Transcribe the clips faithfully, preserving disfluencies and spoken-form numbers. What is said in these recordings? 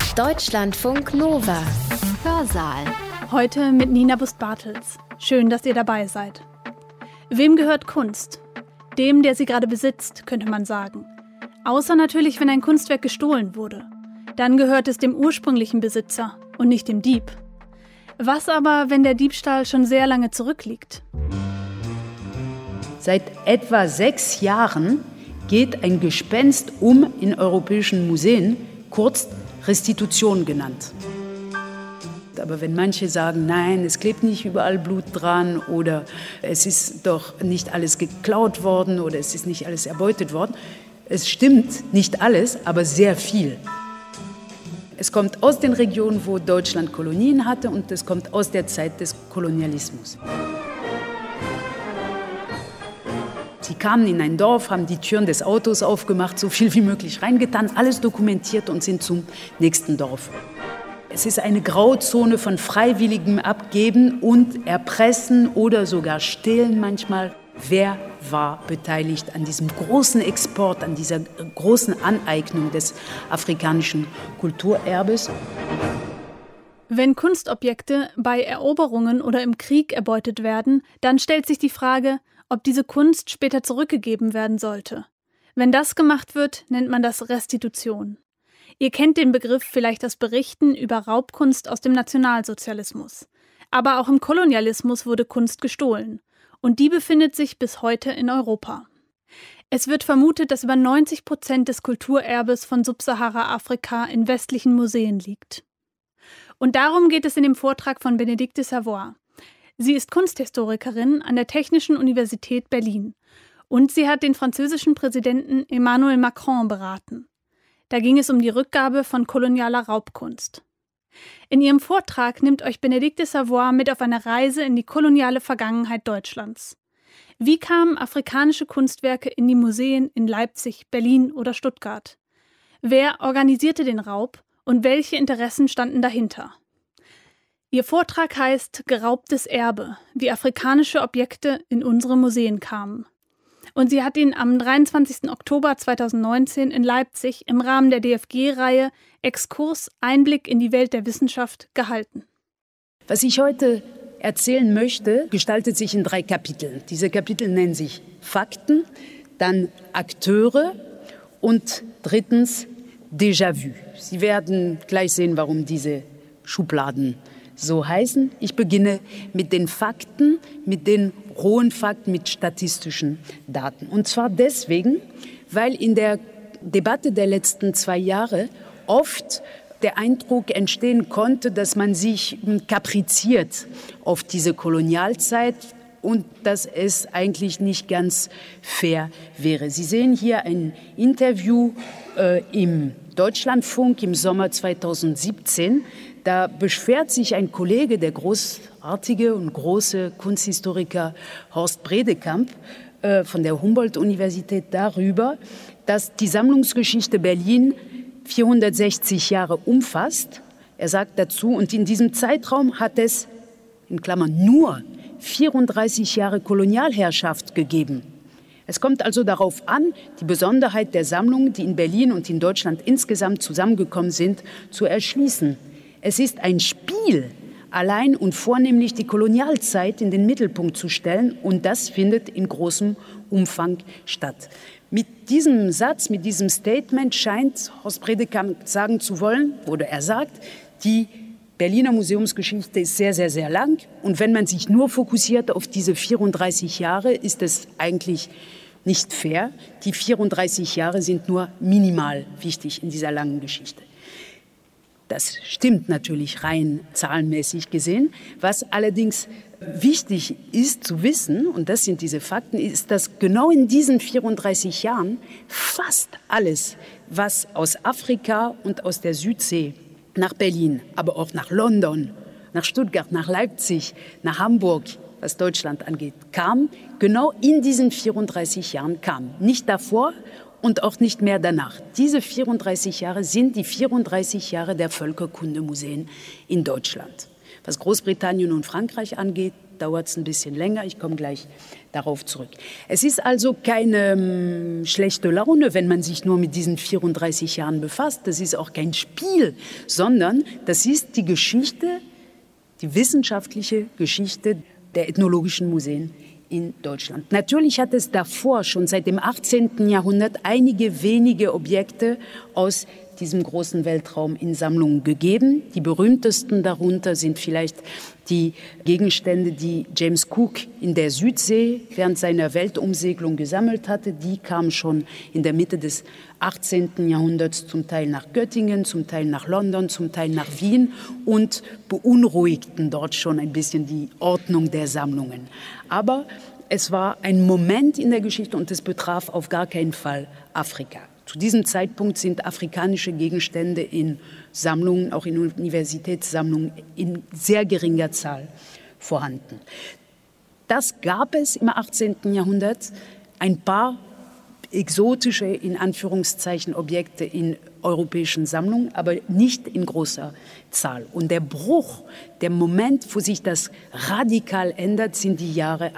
Deutschlandfunk Nova. Hörsaal. Heute mit Nina Bust-Bartels. Schön, dass ihr dabei seid. Wem gehört Kunst? Dem, der sie gerade besitzt, könnte man sagen. Außer natürlich, wenn ein Kunstwerk gestohlen wurde. Dann gehört es dem ursprünglichen Besitzer und nicht dem Dieb. Was aber, wenn der Diebstahl schon sehr lange zurückliegt? Seit etwa sechs Jahren geht ein Gespenst um in europäischen Museen, kurz Restitution genannt. Aber wenn manche sagen, nein, es klebt nicht überall Blut dran oder es ist doch nicht alles geklaut worden oder es ist nicht alles erbeutet worden, es stimmt nicht alles, aber sehr viel. Es kommt aus den Regionen, wo Deutschland Kolonien hatte, und es kommt aus der Zeit des Kolonialismus. Sie kamen in ein Dorf, haben die Türen des Autos aufgemacht, so viel wie möglich reingetan, alles dokumentiert und sind zum nächsten Dorf. Es ist eine Grauzone von freiwilligem Abgeben und Erpressen oder sogar Stehlen manchmal. Wer war beteiligt an diesem großen Export, an dieser großen Aneignung des afrikanischen Kulturerbes? Wenn Kunstobjekte bei Eroberungen oder im Krieg erbeutet werden, dann stellt sich die Frage, ob diese Kunst später zurückgegeben werden sollte. Wenn das gemacht wird, nennt man das Restitution. Ihr kennt den Begriff vielleicht aus Berichten über Raubkunst aus dem Nationalsozialismus. Aber auch im Kolonialismus wurde Kunst gestohlen. Und die befindet sich bis heute in Europa. Es wird vermutet, dass über neunzig Prozent des Kulturerbes von Subsahara-Afrika in westlichen Museen liegt. Und darum geht es in dem Vortrag von Bénédicte Savoy. Sie ist Kunsthistorikerin an der Technischen Universität Berlin. Und sie hat den französischen Präsidenten Emmanuel Macron beraten. Da ging es um die Rückgabe von kolonialer Raubkunst. In ihrem Vortrag nimmt euch Bénédicte Savoy mit auf eine Reise in die koloniale Vergangenheit Deutschlands. Wie kamen afrikanische Kunstwerke in die Museen in Leipzig, Berlin oder Stuttgart? Wer organisierte den Raub und welche Interessen standen dahinter? Ihr Vortrag heißt »Geraubtes Erbe, wie afrikanische Objekte in unsere Museen kamen«. Und sie hat ihn am dreiundzwanzigsten Oktober zweitausendneunzehn in Leipzig im Rahmen der D F G-Reihe Exkurs Einblick in die Welt der Wissenschaft gehalten. Was ich heute erzählen möchte, gestaltet sich in drei Kapiteln. Diese Kapitel nennen sich Fakten, dann Akteure und drittens Déjà-vu. Sie werden gleich sehen, warum diese Schubladen so heißen. Ich beginne mit den Fakten, mit den rohen Fakten, mit statistischen Daten. Und zwar deswegen, weil in der Debatte der letzten zwei Jahre oft der Eindruck entstehen konnte, dass man sich kapriziert auf diese Kolonialzeit und dass es eigentlich nicht ganz fair wäre. Sie sehen hier ein Interview äh, im Deutschlandfunk im Sommer zweitausendsiebzehn. Da beschwert sich ein Kollege, der großartige und große Kunsthistoriker Horst Bredekamp äh, von der Humboldt-Universität darüber, dass die Sammlungsgeschichte Berlin vierhundertsechzig Jahre umfasst. Er sagt dazu, und in diesem Zeitraum hat es, in Klammern, nur vierunddreißig Jahre Kolonialherrschaft gegeben. Es kommt also darauf an, die Besonderheit der Sammlungen, die in Berlin und in Deutschland insgesamt zusammengekommen sind, zu erschließen. Es ist ein Spiel, allein und vornehmlich die Kolonialzeit in den Mittelpunkt zu stellen, und das findet in großem Umfang statt. Mit diesem Satz, mit diesem Statement scheint Horst Bredekamp sagen zu wollen, oder er sagt, die Berliner Museumsgeschichte ist sehr, sehr, sehr lang, und wenn man sich nur fokussiert auf diese vierunddreißig Jahre, ist es eigentlich nicht fair. Die vierunddreißig Jahre sind nur minimal wichtig in dieser langen Geschichte. Das stimmt natürlich rein zahlenmäßig gesehen. Was allerdings wichtig ist zu wissen, und das sind diese Fakten, ist, dass genau in diesen vierunddreißig Jahren fast alles, was aus Afrika und aus der Südsee nach Berlin, aber auch nach London, nach Stuttgart, nach Leipzig, nach Hamburg, was Deutschland angeht, kam, genau in diesen vierunddreißig Jahren kam. Nicht davor und auch nicht mehr danach. Diese vierunddreißig Jahre sind die vierunddreißig Jahre der Völkerkundemuseen in Deutschland. Was Großbritannien und Frankreich angeht, dauert es ein bisschen länger. Ich komme gleich darauf zurück. Es ist also keine ähm, schlechte Laune, wenn man sich nur mit diesen vierunddreißig Jahren befasst. Das ist auch kein Spiel, sondern das ist die Geschichte, die wissenschaftliche Geschichte der ethnologischen Museen in Deutschland. Natürlich hat es davor, schon seit dem achtzehnten Jahrhundert, einige wenige Objekte aus diesem großen Weltraum in Sammlungen gegeben. Die berühmtesten darunter sind vielleicht die Gegenstände, die James Cook in der Südsee während seiner Weltumsegelung gesammelt hatte. Die kamen schon in der Mitte des achtzehnten Jahrhunderts zum Teil nach Göttingen, zum Teil nach London, zum Teil nach Wien und beunruhigten dort schon ein bisschen die Ordnung der Sammlungen. Aber es war ein Moment in der Geschichte und es betraf auf gar keinen Fall Afrika. Zu diesem Zeitpunkt sind afrikanische Gegenstände in Sammlungen, auch in Universitätssammlungen, in sehr geringer Zahl vorhanden. Das gab es im achtzehnten Jahrhundert, ein paar exotische, in Anführungszeichen, Objekte in europäischen Sammlungen, aber nicht in großer Zahl. Und der Bruch, der Moment, wo sich das radikal ändert, sind die Jahre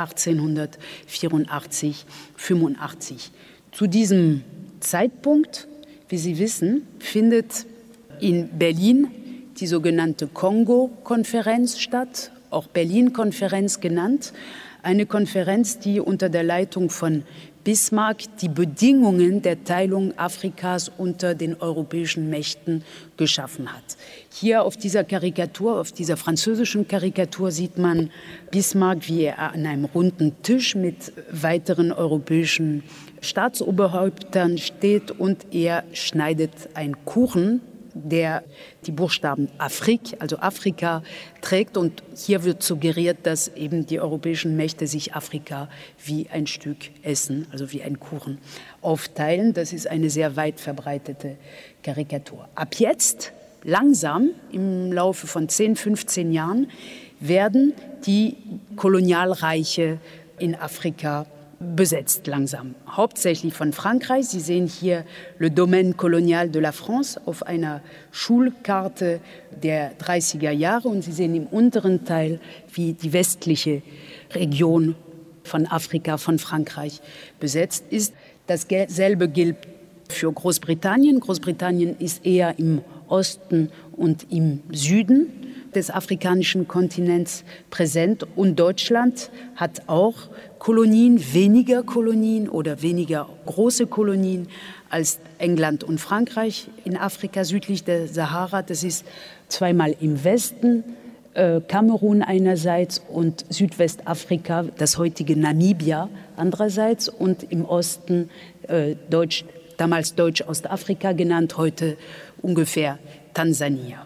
achtzehnhundertvierundachtzig, fünfundachtzig. Zu diesem Zeitpunkt, wie Sie wissen, findet in Berlin die sogenannte Kongo-Konferenz statt, auch Berlin-Konferenz genannt. Eine Konferenz, die unter der Leitung von Bismarck die Bedingungen der Teilung Afrikas unter den europäischen Mächten geschaffen hat. Hier auf dieser Karikatur, auf dieser französischen Karikatur sieht man Bismarck, wie er an einem runden Tisch mit weiteren europäischen Staatsoberhäuptern steht und er schneidet einen Kuchen, der die Buchstaben Afrique, also Afrika, trägt. Und hier wird suggeriert, dass eben die europäischen Mächte sich Afrika wie ein Stück Essen, also wie ein Kuchen, aufteilen. Das ist eine sehr weit verbreitete Karikatur. Ab jetzt, langsam, im Laufe von zehn, fünfzehn Jahren, werden die Kolonialreiche in Afrika besetzt langsam, hauptsächlich von Frankreich. Sie sehen hier Le Domaine Colonial de la France auf einer Schulkarte der dreißiger Jahre und Sie sehen im unteren Teil, wie die westliche Region von Afrika, von Frankreich besetzt ist. Dasselbe gilt für Großbritannien. Großbritannien ist eher im Osten und im Süden des afrikanischen Kontinents präsent und Deutschland hat auch Kolonien, weniger Kolonien oder weniger große Kolonien als England und Frankreich in Afrika südlich der Sahara. Das ist zweimal im Westen, äh, Kamerun einerseits und Südwestafrika, das heutige Namibia andererseits und im Osten äh, Deutsch, damals Deutsch-Ostafrika genannt, heute ungefähr Tansania.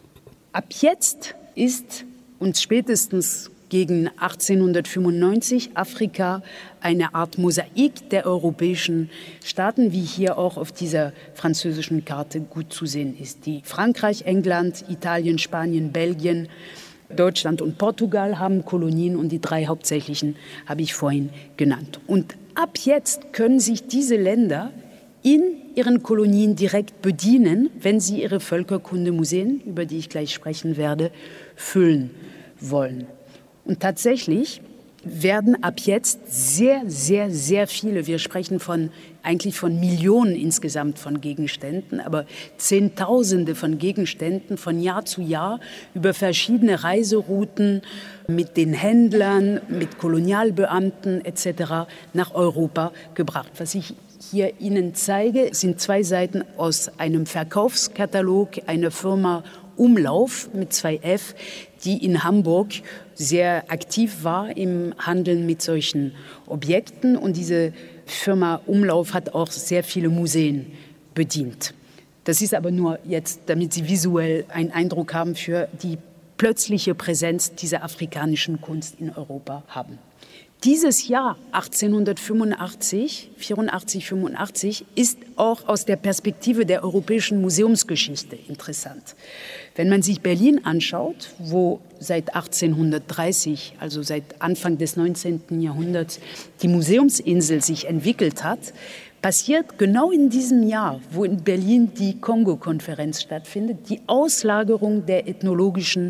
Ab jetzt ist und spätestens gegen achtzehnhundertfünfundneunzig Afrika eine Art Mosaik der europäischen Staaten, wie hier auch auf dieser französischen Karte gut zu sehen ist. Die Frankreich, England, Italien, Spanien, Belgien, Deutschland und Portugal haben Kolonien und die drei hauptsächlichen habe ich vorhin genannt. Und ab jetzt können sich diese Länder in ihren Kolonien direkt bedienen, wenn sie ihre Völkerkundemuseen, über die ich gleich sprechen werde, füllen wollen. Und tatsächlich werden ab jetzt sehr, sehr, sehr viele, wir sprechen von, eigentlich von Millionen insgesamt von Gegenständen, aber Zehntausende von Gegenständen von Jahr zu Jahr über verschiedene Reiserouten mit den Händlern, mit Kolonialbeamten et cetera nach Europa gebracht. Was ich hier Ihnen zeige, sind zwei Seiten aus einem Verkaufskatalog einer Firma Umlauf mit zwei F, die in Hamburg sehr aktiv war im Handeln mit solchen Objekten. Und diese Firma Umlauf hat auch sehr viele Museen bedient. Das ist aber nur jetzt, damit Sie visuell einen Eindruck haben für die plötzliche Präsenz dieser afrikanischen Kunst in Europa haben. Dieses Jahr achtzehnhundertfünfundachtzig, vierundachtzig, fünfundachtzig ist auch aus der Perspektive der europäischen Museumsgeschichte interessant. Wenn man sich Berlin anschaut, wo seit achtzehnhundertdreißig, also seit Anfang des neunzehnten Jahrhunderts, die Museumsinsel sich entwickelt hat, passiert genau in diesem Jahr, wo in Berlin die Kongo-Konferenz stattfindet, die Auslagerung der ethnologischen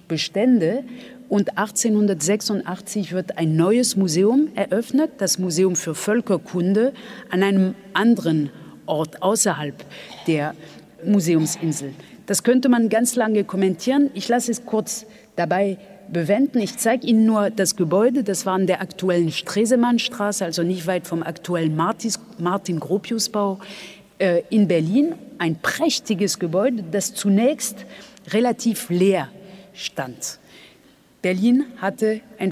Bestände. Und achtzehnhundertsechsundachtzig wird ein neues Museum eröffnet, das Museum für Völkerkunde, an einem anderen Ort außerhalb der Museumsinsel. Das könnte man ganz lange kommentieren. Ich lasse es kurz dabei bewenden. Ich zeige Ihnen nur das Gebäude. Das war an der aktuellen Stresemannstraße, also nicht weit vom aktuellen Martin-Gropius-Bau äh, in Berlin. Ein prächtiges Gebäude, das zunächst relativ leer stand. Berlin hatte ein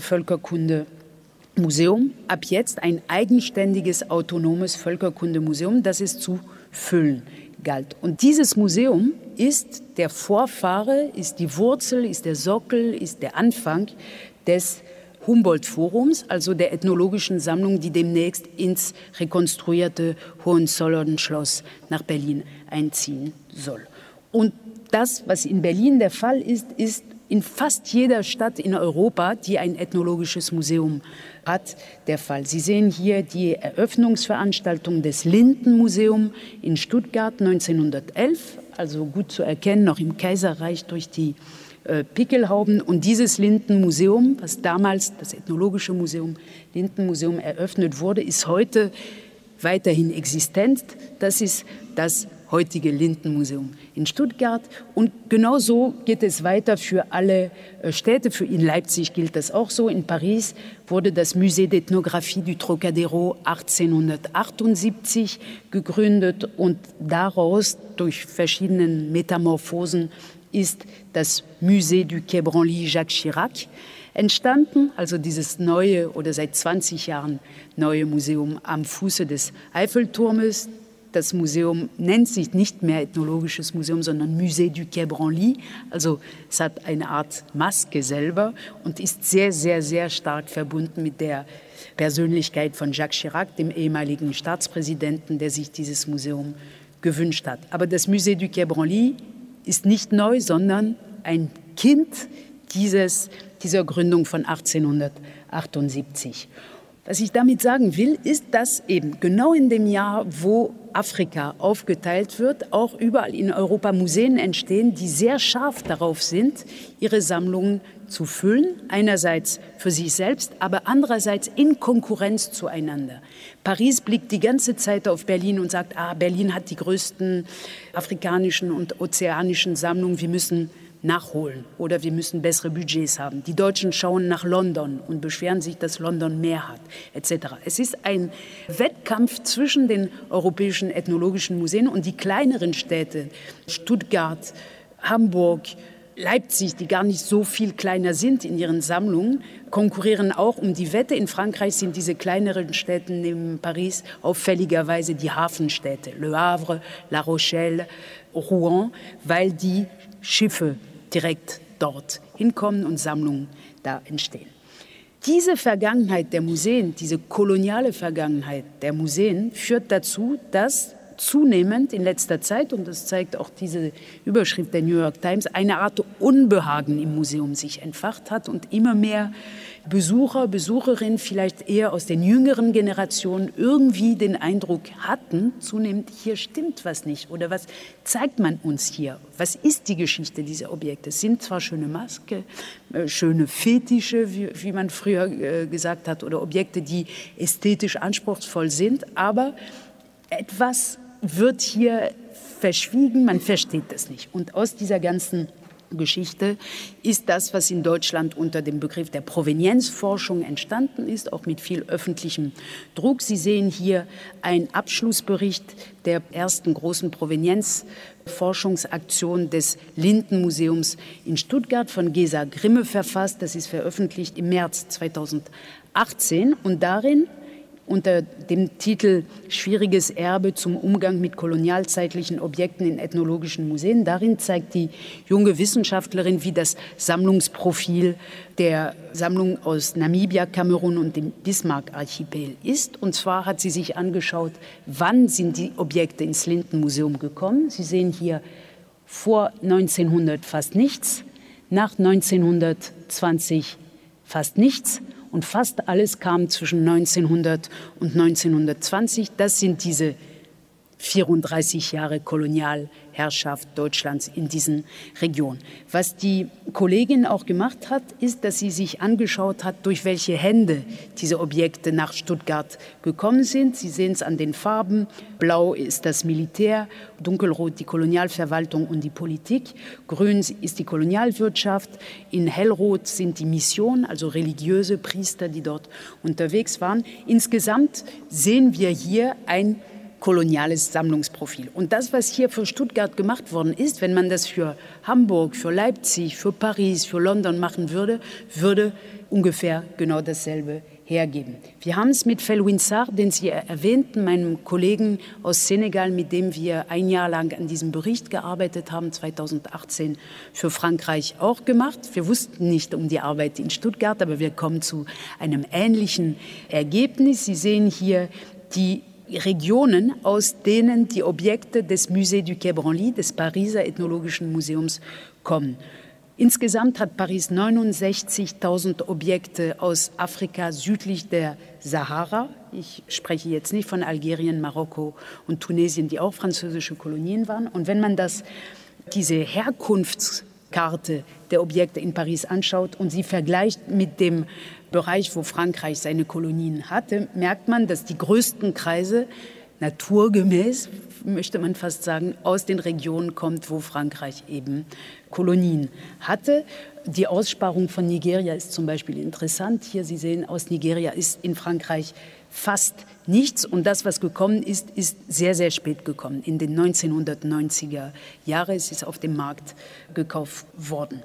Völkerkundemuseum, ab jetzt ein eigenständiges, autonomes Völkerkundemuseum, das es zu füllen galt. Und dieses Museum ist der Vorfahre, ist die Wurzel, ist der Sockel, ist der Anfang des Humboldt-Forums, also der ethnologischen Sammlung, die demnächst ins rekonstruierte Hohenzollern-Schloss nach Berlin einziehen soll. Und das, was in Berlin der Fall ist, ist in fast jeder Stadt in Europa, die ein ethnologisches Museum hat, der Fall. Sie sehen hier die Eröffnungsveranstaltung des Lindenmuseums in Stuttgart neunzehnhundertelf, also gut zu erkennen, noch im Kaiserreich durch die äh, Pickelhauben. Und dieses Lindenmuseum, was damals das Ethnologische Museum, Lindenmuseum eröffnet wurde, ist heute weiterhin existent. Das ist das heutige Lindenmuseum in Stuttgart. Und genauso geht es weiter für alle Städte. Für in Leipzig gilt das auch so. In Paris wurde das Musée d'Ethnographie du Trocadéro achtzehnhundertachtundsiebzig gegründet und daraus durch verschiedene Metamorphosen ist das Musée du Quai Branly Jacques Chirac entstanden, also dieses neue oder seit zwanzig Jahren neue Museum am Fuße des Eiffelturmes. Das Museum nennt sich nicht mehr Ethnologisches Museum, sondern Musée du Quai Branly. Also es hat eine Art Maske selber und ist sehr, sehr, sehr stark verbunden mit der Persönlichkeit von Jacques Chirac, dem ehemaligen Staatspräsidenten, der sich dieses Museum gewünscht hat. Aber das Musée du Quai Branly ist nicht neu, sondern ein Kind dieses, dieser Gründung von achtzehnhundertachtundsiebzig. Was ich damit sagen will, ist, dass eben genau in dem Jahr, wo Afrika aufgeteilt wird, auch überall in Europa Museen entstehen, die sehr scharf darauf sind, ihre Sammlungen zu füllen. Einerseits für sich selbst, aber andererseits in Konkurrenz zueinander. Paris blickt die ganze Zeit auf Berlin und sagt, ah, Berlin hat die größten afrikanischen und ozeanischen Sammlungen, wir müssen nachholen oder wir müssen bessere Budgets haben. Die Deutschen schauen nach London und beschweren sich, dass London mehr hat, et cetera. Es ist ein Wettkampf zwischen den europäischen ethnologischen Museen und die kleineren Städte, Stuttgart, Hamburg, Leipzig, die gar nicht so viel kleiner sind in ihren Sammlungen, konkurrieren auch um die Wette. In Frankreich sind diese kleineren Städte neben Paris auffälligerweise die Hafenstädte, Le Havre, La Rochelle, Rouen, weil die Schiffe direkt dort hinkommen und Sammlungen da entstehen. Diese Vergangenheit der Museen, diese koloniale Vergangenheit der Museen führt dazu, dass zunehmend in letzter Zeit, und das zeigt auch diese Überschrift der New York Times, eine Art Unbehagen im Museum sich entfacht hat und immer mehr Besucher, Besucherinnen, vielleicht eher aus den jüngeren Generationen, irgendwie den Eindruck hatten, zunehmend, hier stimmt was nicht. Oder was zeigt man uns hier? Was ist die Geschichte dieser Objekte? Es sind zwar schöne Maske, äh, schöne Fetische, wie, wie man früher äh, gesagt hat, oder Objekte, die ästhetisch anspruchsvoll sind, aber etwas wird hier verschwiegen, man versteht das nicht. Und aus dieser ganzen Geschichte ist das, was in Deutschland unter dem Begriff der Provenienzforschung entstanden ist, auch mit viel öffentlichem Druck. Sie sehen hier einen Abschlussbericht der ersten großen Provenienzforschungsaktion des Lindenmuseums in Stuttgart von Gesa Grimme verfasst. Das ist veröffentlicht im März zweitausendachtzehn und darin unter dem Titel Schwieriges Erbe zum Umgang mit kolonialzeitlichen Objekten in ethnologischen Museen. Darin zeigt die junge Wissenschaftlerin, wie das Sammlungsprofil der Sammlung aus Namibia, Kamerun und dem Bismarck-Archipel ist. Und zwar hat sie sich angeschaut, wann sind die Objekte ins Lindenmuseum gekommen. Sie sehen hier vor neunzehnhundert fast nichts, nach neunzehnhundertzwanzig fast nichts. Und fast alles kam zwischen neunzehnhundert und neunzehnhundertzwanzig. Das sind diese vierunddreißig Jahre Kolonialherrschaft Deutschlands in diesen Regionen. Was die Kollegin auch gemacht hat, ist, dass sie sich angeschaut hat, durch welche Hände diese Objekte nach Stuttgart gekommen sind. Sie sehen es an den Farben. Blau ist das Militär, dunkelrot die Kolonialverwaltung und die Politik. Grün ist die Kolonialwirtschaft. In hellrot sind die Missionen, also religiöse Priester, die dort unterwegs waren. Insgesamt sehen wir hier ein koloniales Sammlungsprofil. Und das, was hier für Stuttgart gemacht worden ist, wenn man das für Hamburg, für Leipzig, für Paris, für London machen würde, würde ungefähr genau dasselbe hergeben. Wir haben es mit Felwine Sarr, den Sie erwähnten, meinem Kollegen aus Senegal, mit dem wir ein Jahr lang an diesem Bericht gearbeitet haben, zweitausendachtzehn für Frankreich auch gemacht. Wir wussten nicht um die Arbeit in Stuttgart, aber wir kommen zu einem ähnlichen Ergebnis. Sie sehen hier die Regionen, aus denen die Objekte des Musée du Quai Branly, des Pariser Ethnologischen Museums, kommen. Insgesamt hat Paris neunundsechzigtausend Objekte aus Afrika südlich der Sahara. Ich spreche jetzt nicht von Algerien, Marokko und Tunesien, die auch französische Kolonien waren. Und wenn man das, diese Herkunftskarte der Objekte in Paris anschaut und sie vergleicht mit dem Bereich, wo Frankreich seine Kolonien hatte, merkt man, dass die größten Kreise naturgemäß, möchte man fast sagen, aus den Regionen kommt, wo Frankreich eben Kolonien hatte. Die Aussparung von Nigeria ist zum Beispiel interessant. Hier, Sie sehen, aus Nigeria ist in Frankreich fast nichts. Und das, was gekommen ist, ist sehr, sehr spät gekommen. In den neunzehnhundertneunziger Jahren ist es auf dem Markt gekauft worden.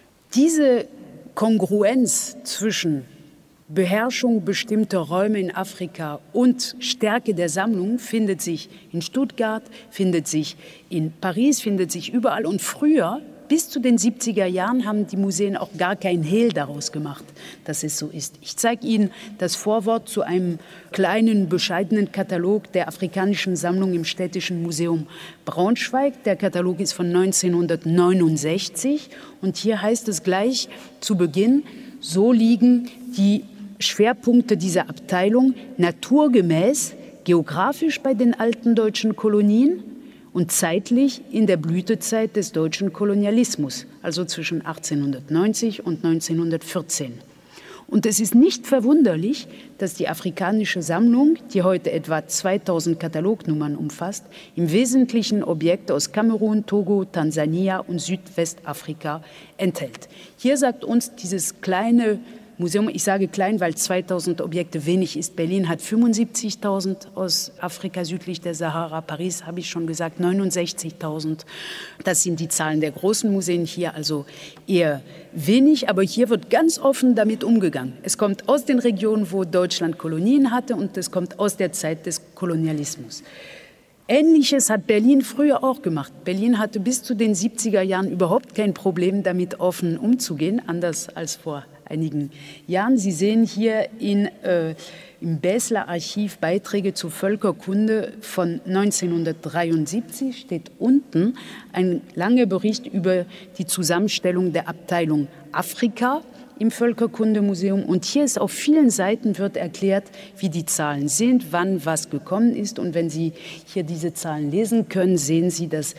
Diese Kongruenz zwischen Beherrschung bestimmter Räume in Afrika und Stärke der Sammlung findet sich in Stuttgart, findet sich in Paris, findet sich überall. Und früher, bis zu den siebziger Jahren, haben die Museen auch gar kein Hehl daraus gemacht, dass es so ist. Ich zeige Ihnen das Vorwort zu einem kleinen, bescheidenen Katalog der afrikanischen Sammlung im Städtischen Museum Braunschweig. Der Katalog ist von neunzehnhundertneunundsechzig und hier heißt es gleich zu Beginn, so liegen die Schwerpunkte dieser Abteilung naturgemäß geografisch bei den alten deutschen Kolonien und zeitlich in der Blütezeit des deutschen Kolonialismus, also zwischen achtzehnhundertneunzig und neunzehnhundertvierzehn. Und es ist nicht verwunderlich, dass die afrikanische Sammlung, die heute etwa zweitausend Katalognummern umfasst, im Wesentlichen Objekte aus Kamerun, Togo, Tansania und Südwestafrika enthält. Hier sagt uns dieses kleine Museum, ich sage klein, weil zweitausend Objekte wenig ist. Berlin hat fünfundsiebzigtausend aus Afrika südlich der Sahara. Paris, habe ich schon gesagt, neunundsechzigtausend. Das sind die Zahlen der großen Museen, hier also eher wenig. Aber hier wird ganz offen damit umgegangen. Es kommt aus den Regionen, wo Deutschland Kolonien hatte, und es kommt aus der Zeit des Kolonialismus. Ähnliches hat Berlin früher auch gemacht. Berlin hatte bis zu den siebziger Jahren überhaupt kein Problem, damit offen umzugehen, anders als vor einigen Jahren. Sie sehen hier in, äh, im Basler Archiv Beiträge zur Völkerkunde von neunzehnhundertdreiundsiebzig, steht unten ein langer Bericht über die Zusammenstellung der Abteilung Afrika im Völkerkundemuseum. Und hier ist auf vielen Seiten wird erklärt, wie die Zahlen sind, wann was gekommen ist. Und wenn Sie hier diese Zahlen lesen können, sehen Sie, dass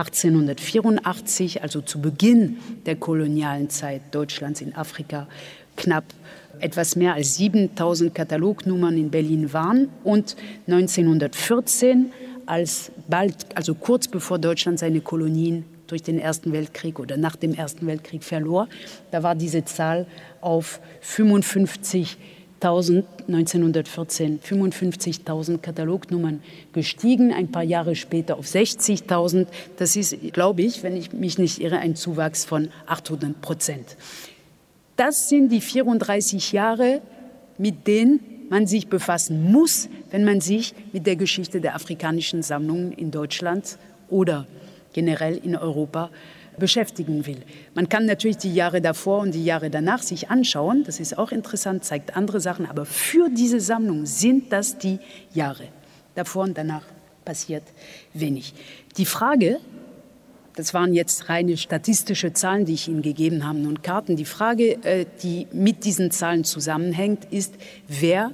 achtzehnhundertvierundachtzig, also zu Beginn der kolonialen Zeit Deutschlands in Afrika, knapp etwas mehr als siebentausend Katalognummern in Berlin waren. Und neunzehnhundertvierzehn, als bald, also kurz bevor Deutschland seine Kolonien durch den Ersten Weltkrieg oder nach dem Ersten Weltkrieg verlor, da war diese Zahl auf fünfundfünfzigtausend, neunzehnhundertvierzehn, fünfundfünfzigtausend Katalognummern gestiegen, ein paar Jahre später auf sechzigtausend. Das ist, glaube ich, wenn ich mich nicht irre, ein Zuwachs von achthundert Prozent. Das sind die vierunddreißig Jahre, mit denen man sich befassen muss, wenn man sich mit der Geschichte der afrikanischen Sammlungen in Deutschland oder generell in Europa beschäftigen will. Man kann natürlich die Jahre davor und die Jahre danach sich anschauen. Das ist auch interessant, zeigt andere Sachen. Aber für diese Sammlung sind das die Jahre. Davor und danach passiert wenig. Die Frage, das waren jetzt reine statistische Zahlen, die ich Ihnen gegeben habe, und Karten. Die Frage, die mit diesen Zahlen zusammenhängt, ist, wer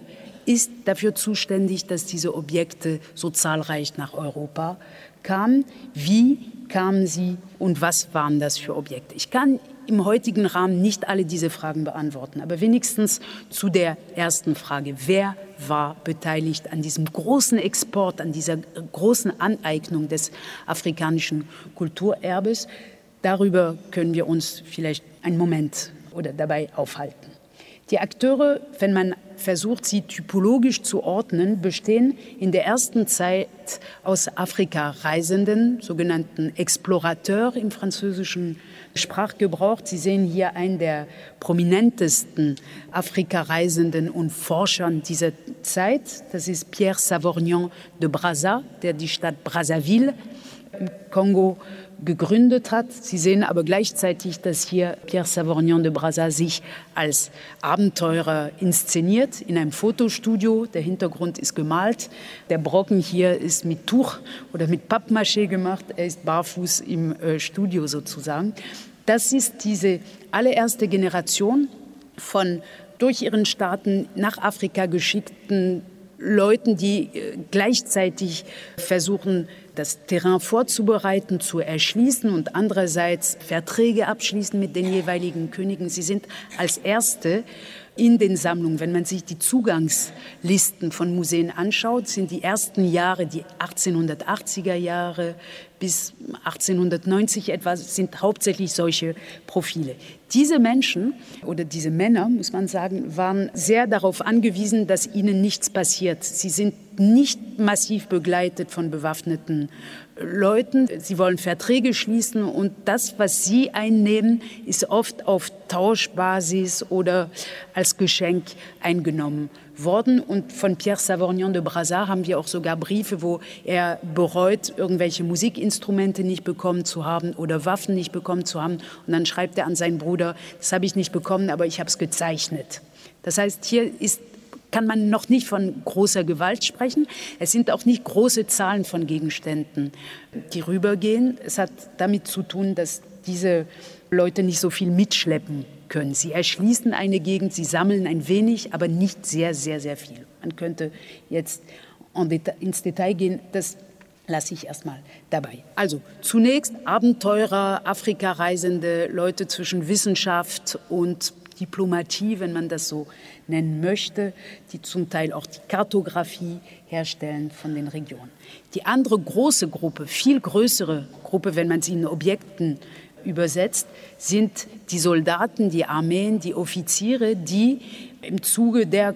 ist dafür zuständig, dass diese Objekte so zahlreich nach Europa kamen. Wie kamen sie und was waren das für Objekte? Ich kann im heutigen Rahmen nicht alle diese Fragen beantworten, aber wenigstens zu der ersten Frage. Wer war beteiligt an diesem großen Export, an dieser großen Aneignung des afrikanischen Kulturerbes? Darüber können wir uns vielleicht einen Moment oder dabei aufhalten. Die Akteure, wenn man versucht, sie typologisch zu ordnen, bestehen in der ersten Zeit aus Afrika-Reisenden, sogenannten Explorateurs im französischen Sprachgebrauch. Sie sehen hier einen der prominentesten Afrika-Reisenden und Forschern dieser Zeit. Das ist Pierre Savorgnan de Brazza, der die Stadt Brazzaville im Kongo gegründet hat. Sie sehen aber gleichzeitig, dass hier Pierre Savorgnan de Brazza sich als Abenteurer inszeniert in einem Fotostudio. Der Hintergrund ist gemalt. Der Brocken hier ist mit Tuch oder mit Pappmaché gemacht. Er ist barfuß im äh, Studio sozusagen. Das ist diese allererste Generation von durch ihren Staaten nach Afrika geschickten Leuten, die gleichzeitig versuchen, das Terrain vorzubereiten, zu erschließen und andererseits Verträge abschließen mit den jeweiligen Königen. Sie sind als Erste in den Sammlungen, wenn man sich die Zugangslisten von Museen anschaut, sind die ersten Jahre, die achtzehnhundertachtziger Jahre bis achtzehnhundertneunzig etwa, sind hauptsächlich solche Profile. Diese Menschen oder diese Männer, muss man sagen, waren sehr darauf angewiesen, dass ihnen nichts passiert. Sie sind nicht massiv begleitet von bewaffneten Leuten. Sie wollen Verträge schließen und das, was sie einnehmen, ist oft auf Tauschbasis oder als Geschenk eingenommen worden. Und von Pierre Savorgnan de Brazza haben wir auch sogar Briefe, wo er bereut, irgendwelche Musikinstrumente nicht bekommen zu haben oder Waffen nicht bekommen zu haben. Und dann schreibt er an seinen Bruder, das habe ich nicht bekommen, aber ich habe es gezeichnet. Das heißt, hier ist kann man noch nicht von großer Gewalt sprechen. Es sind auch nicht große Zahlen von Gegenständen, die rübergehen. Es hat damit zu tun, dass diese Leute nicht so viel mitschleppen können. Sie erschließen eine Gegend, sie sammeln ein wenig, aber nicht sehr, sehr, sehr viel. Man könnte jetzt ins Detail gehen, das lasse ich erstmal dabei. Also zunächst Abenteurer, Afrika-Reisende, Leute zwischen Wissenschaft und Diplomatie, wenn man das so nennen möchte, die zum Teil auch die Kartografie herstellen von den Regionen. Die andere große Gruppe, viel größere Gruppe, wenn man sie in Objekten übersetzt, sind die Soldaten, die Armeen, die Offiziere, die im Zuge der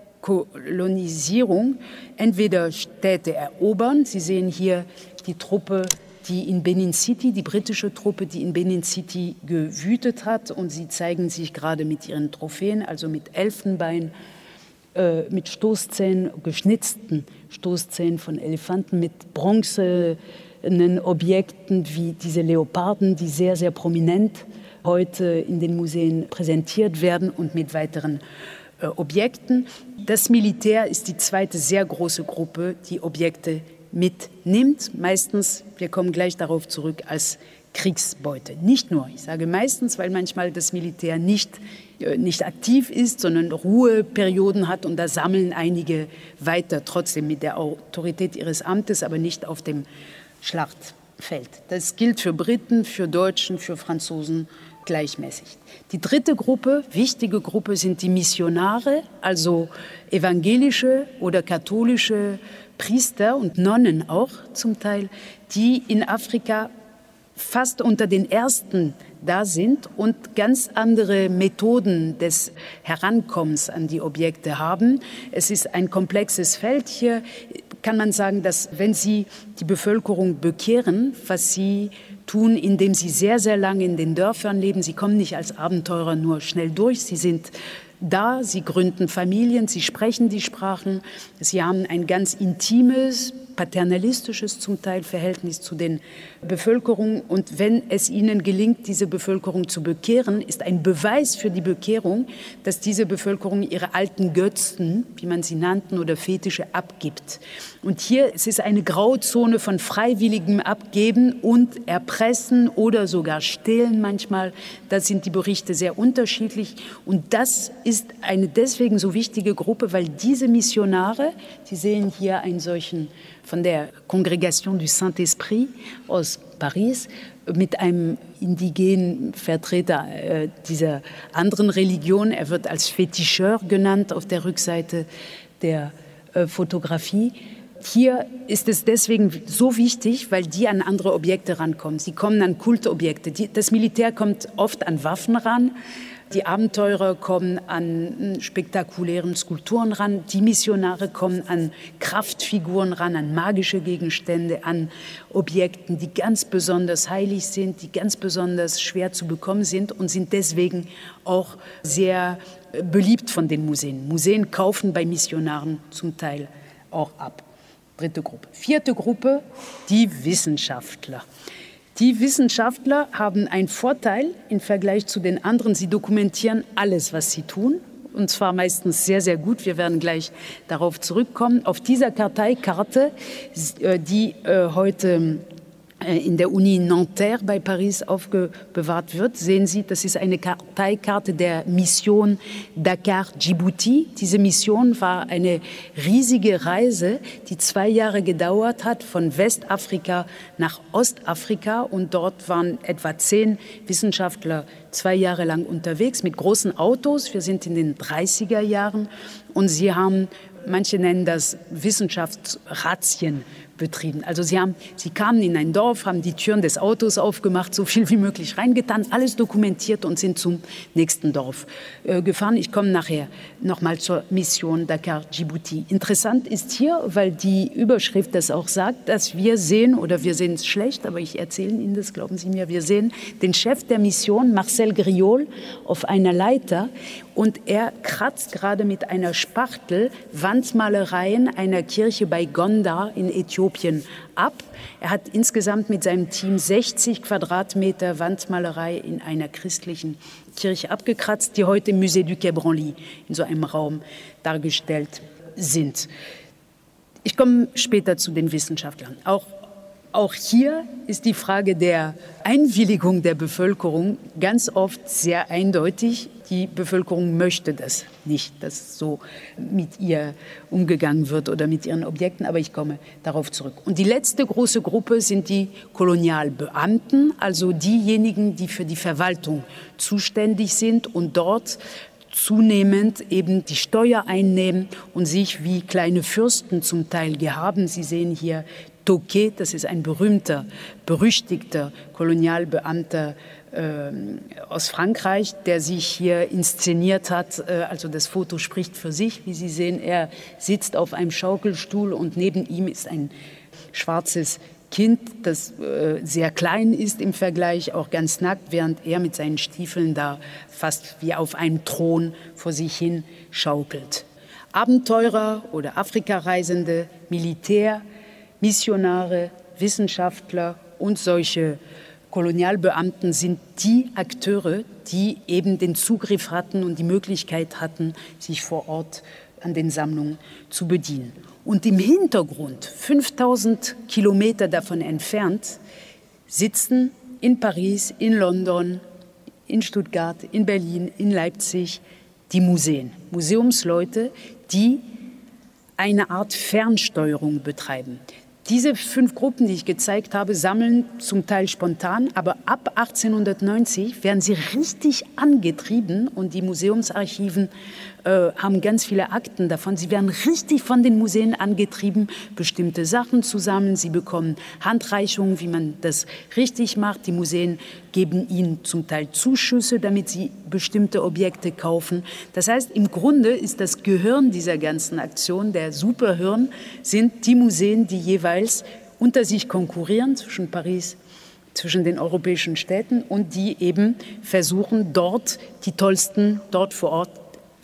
Kolonisierung entweder Städte erobern. Sie sehen hier die Truppe, die in Benin City, die britische Truppe, die in Benin City gewütet hat. Und sie zeigen sich gerade mit ihren Trophäen, also mit Elfenbein, äh, mit Stoßzähnen, geschnitzten Stoßzähnen von Elefanten, mit bronzenen Objekten wie diese Leoparden, die sehr, sehr prominent heute in den Museen präsentiert werden und mit weiteren äh, Objekten. Das Militär ist die zweite sehr große Gruppe, die Objekte mitnimmt, meistens, wir kommen gleich darauf zurück, als Kriegsbeute. Nicht nur, ich sage meistens, weil manchmal das Militär nicht, äh, nicht aktiv ist, sondern Ruheperioden hat und da sammeln einige weiter, trotzdem mit der Autorität ihres Amtes, aber nicht auf dem Schlachtfeld. Das gilt für Briten, für Deutschen, für Franzosen gleichmäßig. Die dritte Gruppe, wichtige Gruppe, sind die Missionare, also evangelische oder katholische Priester und Nonnen auch zum Teil, die in Afrika fast unter den Ersten da sind und ganz andere Methoden des Herankommens an die Objekte haben. Es ist ein komplexes Feld. Hier kann man sagen, dass wenn Sie die Bevölkerung bekehren, was Sie tun, indem Sie sehr, sehr lange in den Dörfern leben, Sie kommen nicht als Abenteurer nur schnell durch, Sie sind da, sie gründen Familien, sie sprechen die Sprachen, sie haben ein ganz intimes paternalistisches zum Teil Verhältnis zu den Bevölkerungen. Und wenn es ihnen gelingt, diese Bevölkerung zu bekehren, ist ein Beweis für die Bekehrung, dass diese Bevölkerung ihre alten Götzen, wie man sie nannten, oder Fetische abgibt. Und hier es ist eine Grauzone von freiwilligem Abgeben und Erpressen oder sogar Stehlen manchmal. Da sind die Berichte sehr unterschiedlich. Und das ist eine deswegen so wichtige Gruppe, weil diese Missionare, Sie sehen hier einen solchen von der Congregation du Saint-Esprit aus Paris, mit einem indigenen Vertreter äh, dieser anderen Religion. Er wird als Fetischeur genannt auf der Rückseite der äh, Fotografie. Hier ist es deswegen so wichtig, weil die an andere Objekte rankommen. Sie kommen an Kultobjekte. Die, das Militär kommt oft an Waffen ran. Die Abenteurer kommen an spektakulären Skulpturen ran. Die Missionare kommen an Kraftfiguren ran, an magische Gegenstände, an Objekten, die ganz besonders heilig sind, die ganz besonders schwer zu bekommen sind und sind deswegen auch sehr beliebt von den Museen. Museen kaufen bei Missionaren zum Teil auch ab. Dritte Gruppe. Vierte Gruppe, die Wissenschaftler. Die Wissenschaftler haben einen Vorteil im Vergleich zu den anderen. Sie dokumentieren alles, was sie tun, und zwar meistens sehr, sehr gut. Wir werden gleich darauf zurückkommen. Auf dieser Karteikarte, die heute in der Uni Nanterre bei Paris aufbewahrt wird, sehen Sie, das ist eine Karteikarte der Mission Dakar-Djibouti. Diese Mission war eine riesige Reise, die zwei Jahre gedauert hat, von Westafrika nach Ostafrika. Und dort waren etwa zehn Wissenschaftler zwei Jahre lang unterwegs mit großen Autos. Wir sind in den dreißiger Jahren und sie haben, manche nennen das Wissenschaftsrazzien betrieben. Also sie, haben, sie kamen in ein Dorf, haben die Türen des Autos aufgemacht, so viel wie möglich reingetan, alles dokumentiert und sind zum nächsten Dorf äh, gefahren. Ich komme nachher nochmal zur Mission Dakar-Djibouti. Interessant ist hier, weil die Überschrift das auch sagt, dass wir sehen, oder wir sehen es schlecht, aber ich erzähle Ihnen das, glauben Sie mir, wir sehen den Chef der Mission, Marcel Griol, auf einer Leiter und er kratzt gerade mit einer Spachtel Wandmalereien einer Kirche bei Gondar in Äthiopien ab. Er hat insgesamt mit seinem Team sechzig Quadratmeter Wandmalerei in einer christlichen Kirche abgekratzt, die heute im Musée du Quai Branly in so einem Raum dargestellt sind. Ich komme später zu den Wissenschaftlern. Auch Auch hier ist die Frage der Einwilligung der Bevölkerung ganz oft sehr eindeutig. Die Bevölkerung möchte das nicht, dass so mit ihr umgegangen wird oder mit ihren Objekten, aber ich komme darauf zurück. Und die letzte große Gruppe sind die Kolonialbeamten, also diejenigen, die für die Verwaltung zuständig sind und dort zunehmend eben die Steuer einnehmen und sich wie kleine Fürsten zum Teil gehaben. Sie sehen hier Tocqué, das ist ein berühmter, berüchtigter Kolonialbeamter äh, aus Frankreich, der sich hier inszeniert hat. Äh, also das Foto spricht für sich, wie Sie sehen. Er sitzt auf einem Schaukelstuhl und neben ihm ist ein schwarzes Kind, das äh, sehr klein ist im Vergleich, auch ganz nackt, während er mit seinen Stiefeln da fast wie auf einem Thron vor sich hin schaukelt. Abenteurer oder Afrikareisende, Militär, Missionare, Wissenschaftler und solche Kolonialbeamten sind die Akteure, die eben den Zugriff hatten und die Möglichkeit hatten, sich vor Ort an den Sammlungen zu bedienen. Und im Hintergrund, fünftausend Kilometer davon entfernt, sitzen in Paris, in London, in Stuttgart, in Berlin, in Leipzig die Museen, Museumsleute, die eine Art Fernsteuerung betreiben. Diese fünf Gruppen, die ich gezeigt habe, sammeln zum Teil spontan, aber ab achtzehnhundertneunzig werden sie richtig angetrieben und die Museumsarchiven äh, haben ganz viele Akten davon. Sie werden richtig von den Museen angetrieben, bestimmte Sachen zu sammeln. Sie bekommen Handreichungen, wie man das richtig macht. Die Museen geben ihnen zum Teil Zuschüsse, damit sie bestimmte Objekte kaufen. Das heißt, im Grunde ist das Gehirn dieser ganzen Aktion, der Superhirn, sind die Museen, die jeweils unter sich konkurrieren zwischen Paris, zwischen den europäischen Städten und die eben versuchen, dort die tollsten, dort vor Ort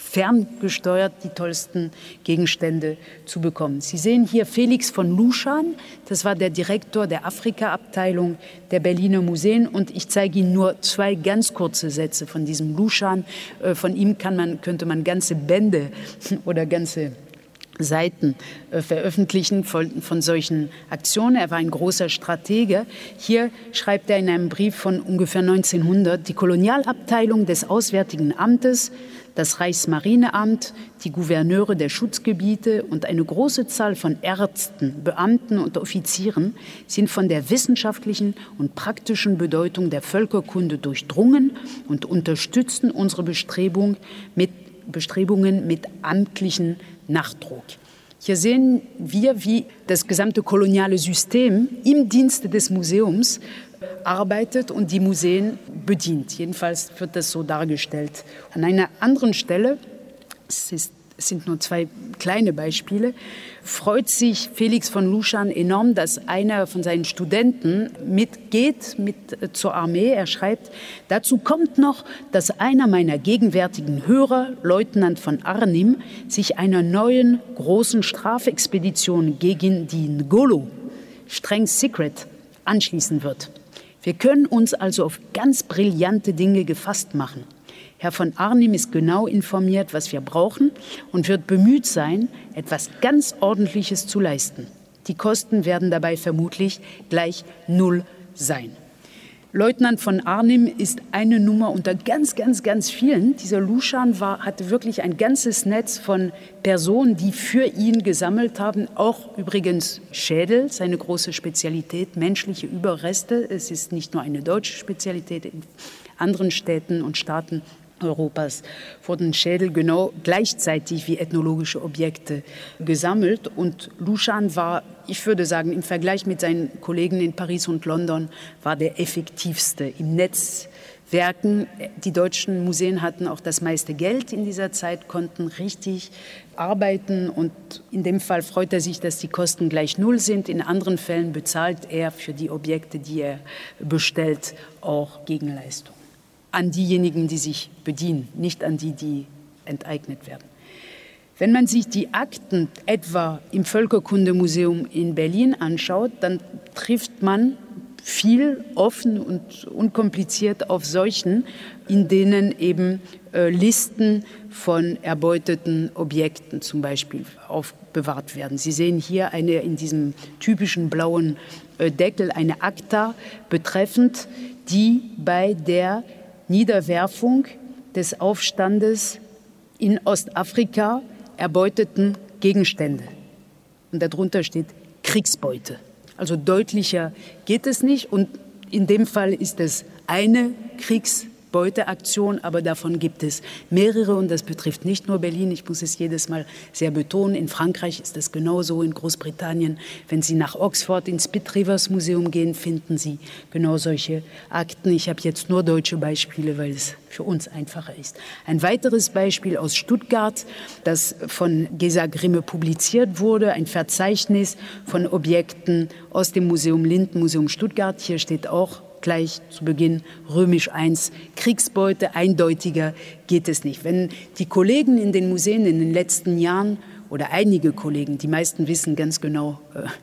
ferngesteuert die tollsten Gegenstände zu bekommen. Sie sehen hier Felix von Luschan, das war der Direktor der Afrika-Abteilung der Berliner Museen, und ich zeige Ihnen nur zwei ganz kurze Sätze von diesem Luschan. Von ihm kann man, könnte man ganze Bände oder ganze Seiten äh, veröffentlichen von, von solchen Aktionen. Er war ein großer Stratege. Hier schreibt er in einem Brief von ungefähr neunzehnhundert, die Kolonialabteilung des Auswärtigen Amtes, das Reichsmarineamt, die Gouverneure der Schutzgebiete und eine große Zahl von Ärzten, Beamten und Offizieren sind von der wissenschaftlichen und praktischen Bedeutung der Völkerkunde durchdrungen und unterstützen unsere Bestrebung mit, Bestrebungen mit amtlichen Nachdruck. Hier sehen wir, wie das gesamte koloniale System im Dienste des Museums arbeitet und die Museen bedient. Jedenfalls wird das so dargestellt. An einer anderen Stelle, es ist Es sind nur zwei kleine Beispiele, freut sich Felix von Luschan enorm, dass einer von seinen Studenten mitgeht mit zur Armee. Er schreibt, dazu kommt noch, dass einer meiner gegenwärtigen Hörer, Leutnant von Arnim, sich einer neuen großen Strafexpedition gegen die Ngolo, streng secret, anschließen wird. Wir können uns also auf ganz brillante Dinge gefasst machen. Herr von Arnim ist genau informiert, was wir brauchen, und wird bemüht sein, etwas ganz Ordentliches zu leisten. Die Kosten werden dabei vermutlich gleich null sein. Leutnant von Arnim ist eine Nummer unter ganz, ganz, ganz vielen. Dieser Luschan war, hatte wirklich ein ganzes Netz von Personen, die für ihn gesammelt haben. Auch übrigens Schädel, seine große Spezialität, menschliche Überreste. Es ist nicht nur eine deutsche Spezialität, in anderen Städten und Staaten Europas wurden Schädel genau gleichzeitig wie ethnologische Objekte gesammelt. Und Luschan war, ich würde sagen, im Vergleich mit seinen Kollegen in Paris und London, war der effektivste im Netzwerken. Die deutschen Museen hatten auch das meiste Geld in dieser Zeit, konnten richtig arbeiten, und in dem Fall freut er sich, dass die Kosten gleich null sind. In anderen Fällen bezahlt er für die Objekte, die er bestellt, auch Gegenleistung. An diejenigen, die sich bedienen, nicht an die, die enteignet werden. Wenn man sich die Akten etwa im Völkerkundemuseum in Berlin anschaut, dann trifft man viel offen und unkompliziert auf solchen, in denen eben äh, Listen von erbeuteten Objekten zum Beispiel aufbewahrt werden. Sie sehen hier eine in diesem typischen blauen äh, Deckel eine Akta betreffend die bei der Niederwerfung des Aufstandes in Ostafrika erbeuteten Gegenstände. Und darunter steht Kriegsbeute. Also deutlicher geht es nicht. Und in dem Fall ist es eine Kriegsbeuteaktion, aber davon gibt es mehrere. Und das betrifft nicht nur Berlin. Ich muss es jedes Mal sehr betonen. In Frankreich ist es genauso, in Großbritannien. Wenn Sie nach Oxford ins Pitt Rivers Museum gehen, finden Sie genau solche Akten. Ich habe jetzt nur deutsche Beispiele, weil es für uns einfacher ist. Ein weiteres Beispiel aus Stuttgart, das von Gesa Grimme publiziert wurde, ein Verzeichnis von Objekten aus dem Museum Linden, Museum Stuttgart. Hier steht auch gleich zu Beginn römisch eins, Kriegsbeute, eindeutiger geht es nicht. Wenn die Kollegen in den Museen in den letzten Jahren oder einige Kollegen, die meisten wissen ganz genau,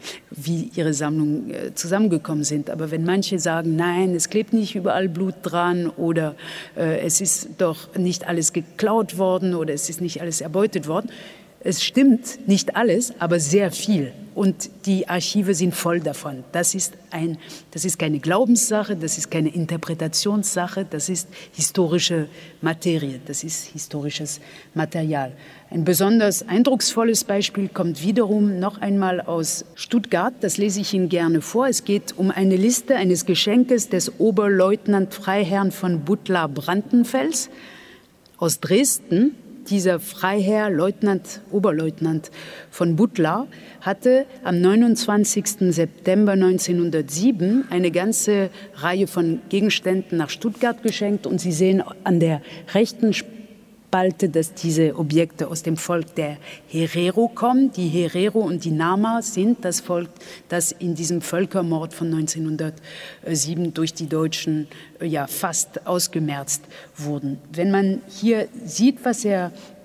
wie ihre Sammlungen zusammengekommen sind. Aber wenn manche sagen, nein, es klebt nicht überall Blut dran oder äh, es ist doch nicht alles geklaut worden oder es ist nicht alles erbeutet worden, es stimmt nicht alles, aber sehr viel. Und die Archive sind voll davon. Das ist, ein, das ist keine Glaubenssache, das ist keine Interpretationssache, das ist historische Materie, das ist historisches Material. Ein besonders eindrucksvolles Beispiel kommt wiederum noch einmal aus Stuttgart. Das lese ich Ihnen gerne vor. Es geht um eine Liste eines Geschenkes des Oberleutnant Freiherrn von Butler-Brandenfels aus Dresden. Dieser Freiherr, Leutnant, Oberleutnant von Butler, hatte am neunundzwanzigsten September neunzehnhundertsieben eine ganze Reihe von Gegenständen nach Stuttgart geschenkt. Und Sie sehen an der rechten Spalte, dass diese Objekte aus dem Volk der Herero kommen. Die Herero und die Nama sind das Volk, das in diesem Völkermord von neunzehnhundertsieben durch die Deutschen ja fast ausgemerzt wurden. Wenn man hier sieht, was er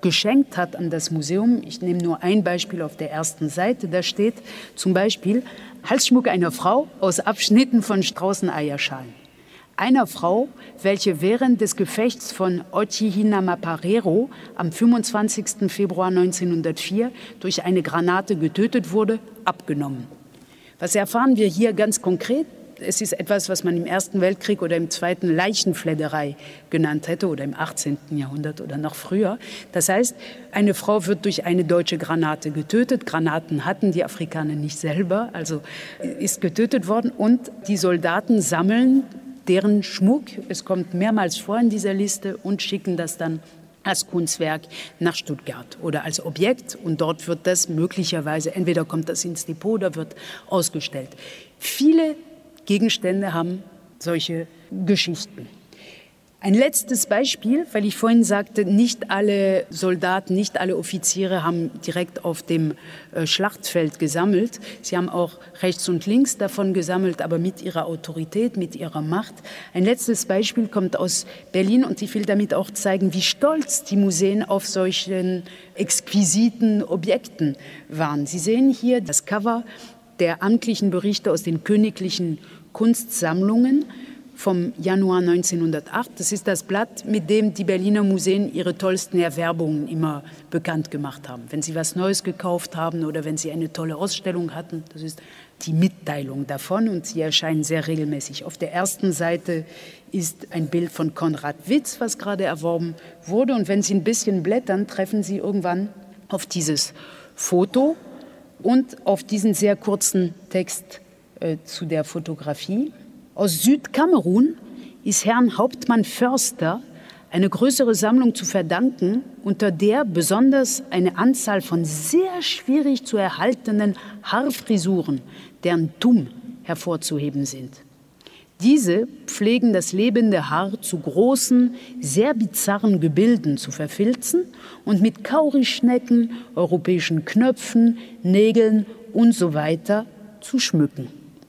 geschenkt hat an das Museum. Ich nehme nur ein Beispiel auf der ersten Seite. Da steht zum Beispiel Halsschmuck einer Frau aus Abschnitten von Straußeneierschalen. Einer Frau, welche während des Gefechts von Otjihina-Maparero am fünfundzwanzigsten Februar neunzehnhundertvier durch eine Granate getötet wurde, abgenommen. Was erfahren wir hier ganz konkret? Es ist etwas, was man im Ersten Weltkrieg oder im Zweiten Leichenfledderei genannt hätte oder im achtzehnten Jahrhundert oder noch früher. Das heißt, eine Frau wird durch eine deutsche Granate getötet. Granaten hatten die Afrikaner nicht selber, also ist getötet worden. Und die Soldaten sammeln deren Schmuck, es kommt mehrmals vor in dieser Liste, und schicken das dann als Kunstwerk nach Stuttgart oder als Objekt. Und dort wird das möglicherweise, entweder kommt das ins Depot oder wird ausgestellt. Viele Gegenstände haben solche Geschichten. Ein letztes Beispiel, weil ich vorhin sagte, nicht alle Soldaten, nicht alle Offiziere haben direkt auf dem äh, Schlachtfeld gesammelt. Sie haben auch rechts und links davon gesammelt, aber mit ihrer Autorität, mit ihrer Macht. Ein letztes Beispiel kommt aus Berlin und ich will damit auch zeigen, wie stolz die Museen auf solchen exquisiten Objekten waren. Sie sehen hier das Cover der amtlichen Berichte aus den königlichen Kunstsammlungen vom Januar neunzehnhundertacht. Das ist das Blatt, mit dem die Berliner Museen ihre tollsten Erwerbungen immer bekannt gemacht haben. Wenn sie was Neues gekauft haben oder wenn sie eine tolle Ausstellung hatten, das ist die Mitteilung davon und sie erscheinen sehr regelmäßig. Auf der ersten Seite ist ein Bild von Konrad Witz, was gerade erworben wurde. Und wenn Sie ein bisschen blättern, treffen Sie irgendwann auf dieses Foto und auf diesen sehr kurzen Text äh, zu der Fotografie. Aus Südkamerun ist Herrn Hauptmann Förster eine größere Sammlung zu verdanken, unter der besonders eine Anzahl von sehr schwierig zu erhaltenen Haarfrisuren, deren Tumm hervorzuheben sind. Diese pflegen das lebende Haar zu großen, sehr bizarren Gebilden zu verfilzen und mit Kaurischnecken, europäischen Knöpfen, Nägeln und so weiter zu schmücken.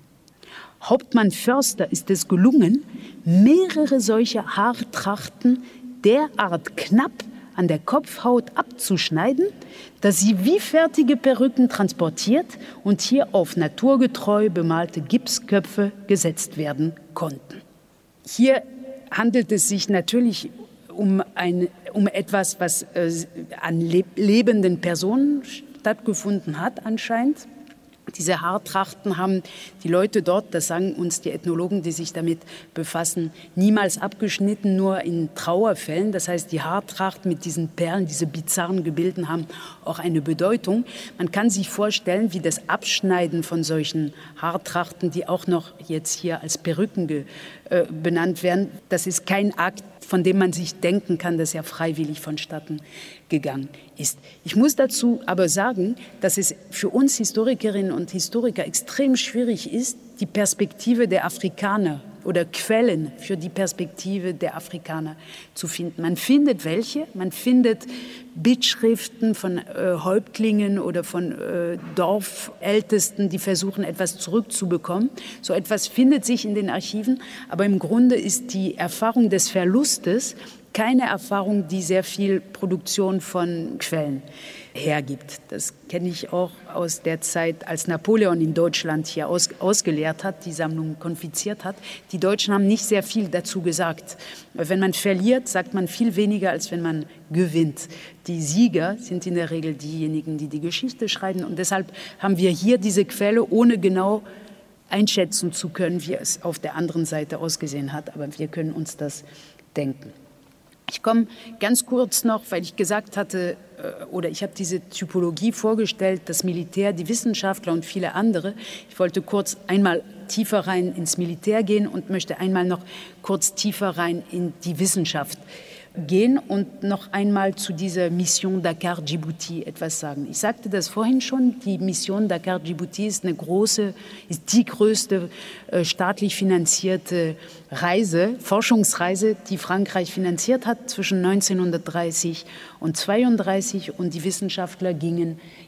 Hauptmann Förster ist es gelungen, mehrere solcher Haartrachten derart knapp an der Kopfhaut abzuschneiden, dass sie wie fertige Perücken transportiert und hier auf naturgetreu bemalte Gipsköpfe gesetzt werden konnten. Hier handelt es sich natürlich um, ein, um etwas, was äh, an leb- lebenden Personen stattgefunden hat anscheinend. Diese Haartrachten haben die Leute dort, das sagen uns die Ethnologen, die sich damit befassen, niemals abgeschnitten, nur in Trauerfällen. Das heißt, die Haartrachten mit diesen Perlen, diese bizarren Gebilden haben auch eine Bedeutung. Man kann sich vorstellen, wie das Abschneiden von solchen Haartrachten, die auch noch jetzt hier als Perücken ge, äh, benannt werden, das ist kein Akt, von dem man sich denken kann, dass er freiwillig vonstatten gegangen ist. Ich muss dazu aber sagen, dass es für uns Historikerinnen und Historiker extrem schwierig ist, die Perspektive der Afrikaner oder Quellen für die Perspektive der Afrikaner zu finden. Man findet welche, man findet Bittschriften von äh, Häuptlingen oder von äh, Dorfältesten, die versuchen, etwas zurückzubekommen. So etwas findet sich in den Archiven, aber im Grunde ist die Erfahrung des Verlustes keine Erfahrung, die sehr viel Produktion von Quellen hergibt. Das kenne ich auch aus der Zeit, als Napoleon in Deutschland hier aus, ausgelehrt hat, die Sammlung konfiziert hat. Die Deutschen haben nicht sehr viel dazu gesagt. Wenn man verliert, sagt man viel weniger, als wenn man gewinnt. Die Sieger sind in der Regel diejenigen, die die Geschichte schreiben. Und deshalb haben wir hier diese Quelle, ohne genau einschätzen zu können, wie es auf der anderen Seite ausgesehen hat. Aber wir können uns das denken. Ich komme ganz kurz noch, weil ich gesagt hatte, oder ich habe diese Typologie vorgestellt, das Militär, die Wissenschaftler und viele andere. Ich wollte kurz einmal tiefer rein ins Militär gehen und möchte einmal noch kurz tiefer rein in die Wissenschaft gehen und noch einmal zu dieser Mission Dakar-Djibouti etwas sagen. Ich sagte das vorhin schon, die Mission Dakar-Djibouti ist eine große, ist die größte äh, staatlich finanzierte Reise, Forschungsreise, die Frankreich finanziert hat zwischen neunzehnhundertdreißig und zweiunddreißig und die Wissenschaftler gingen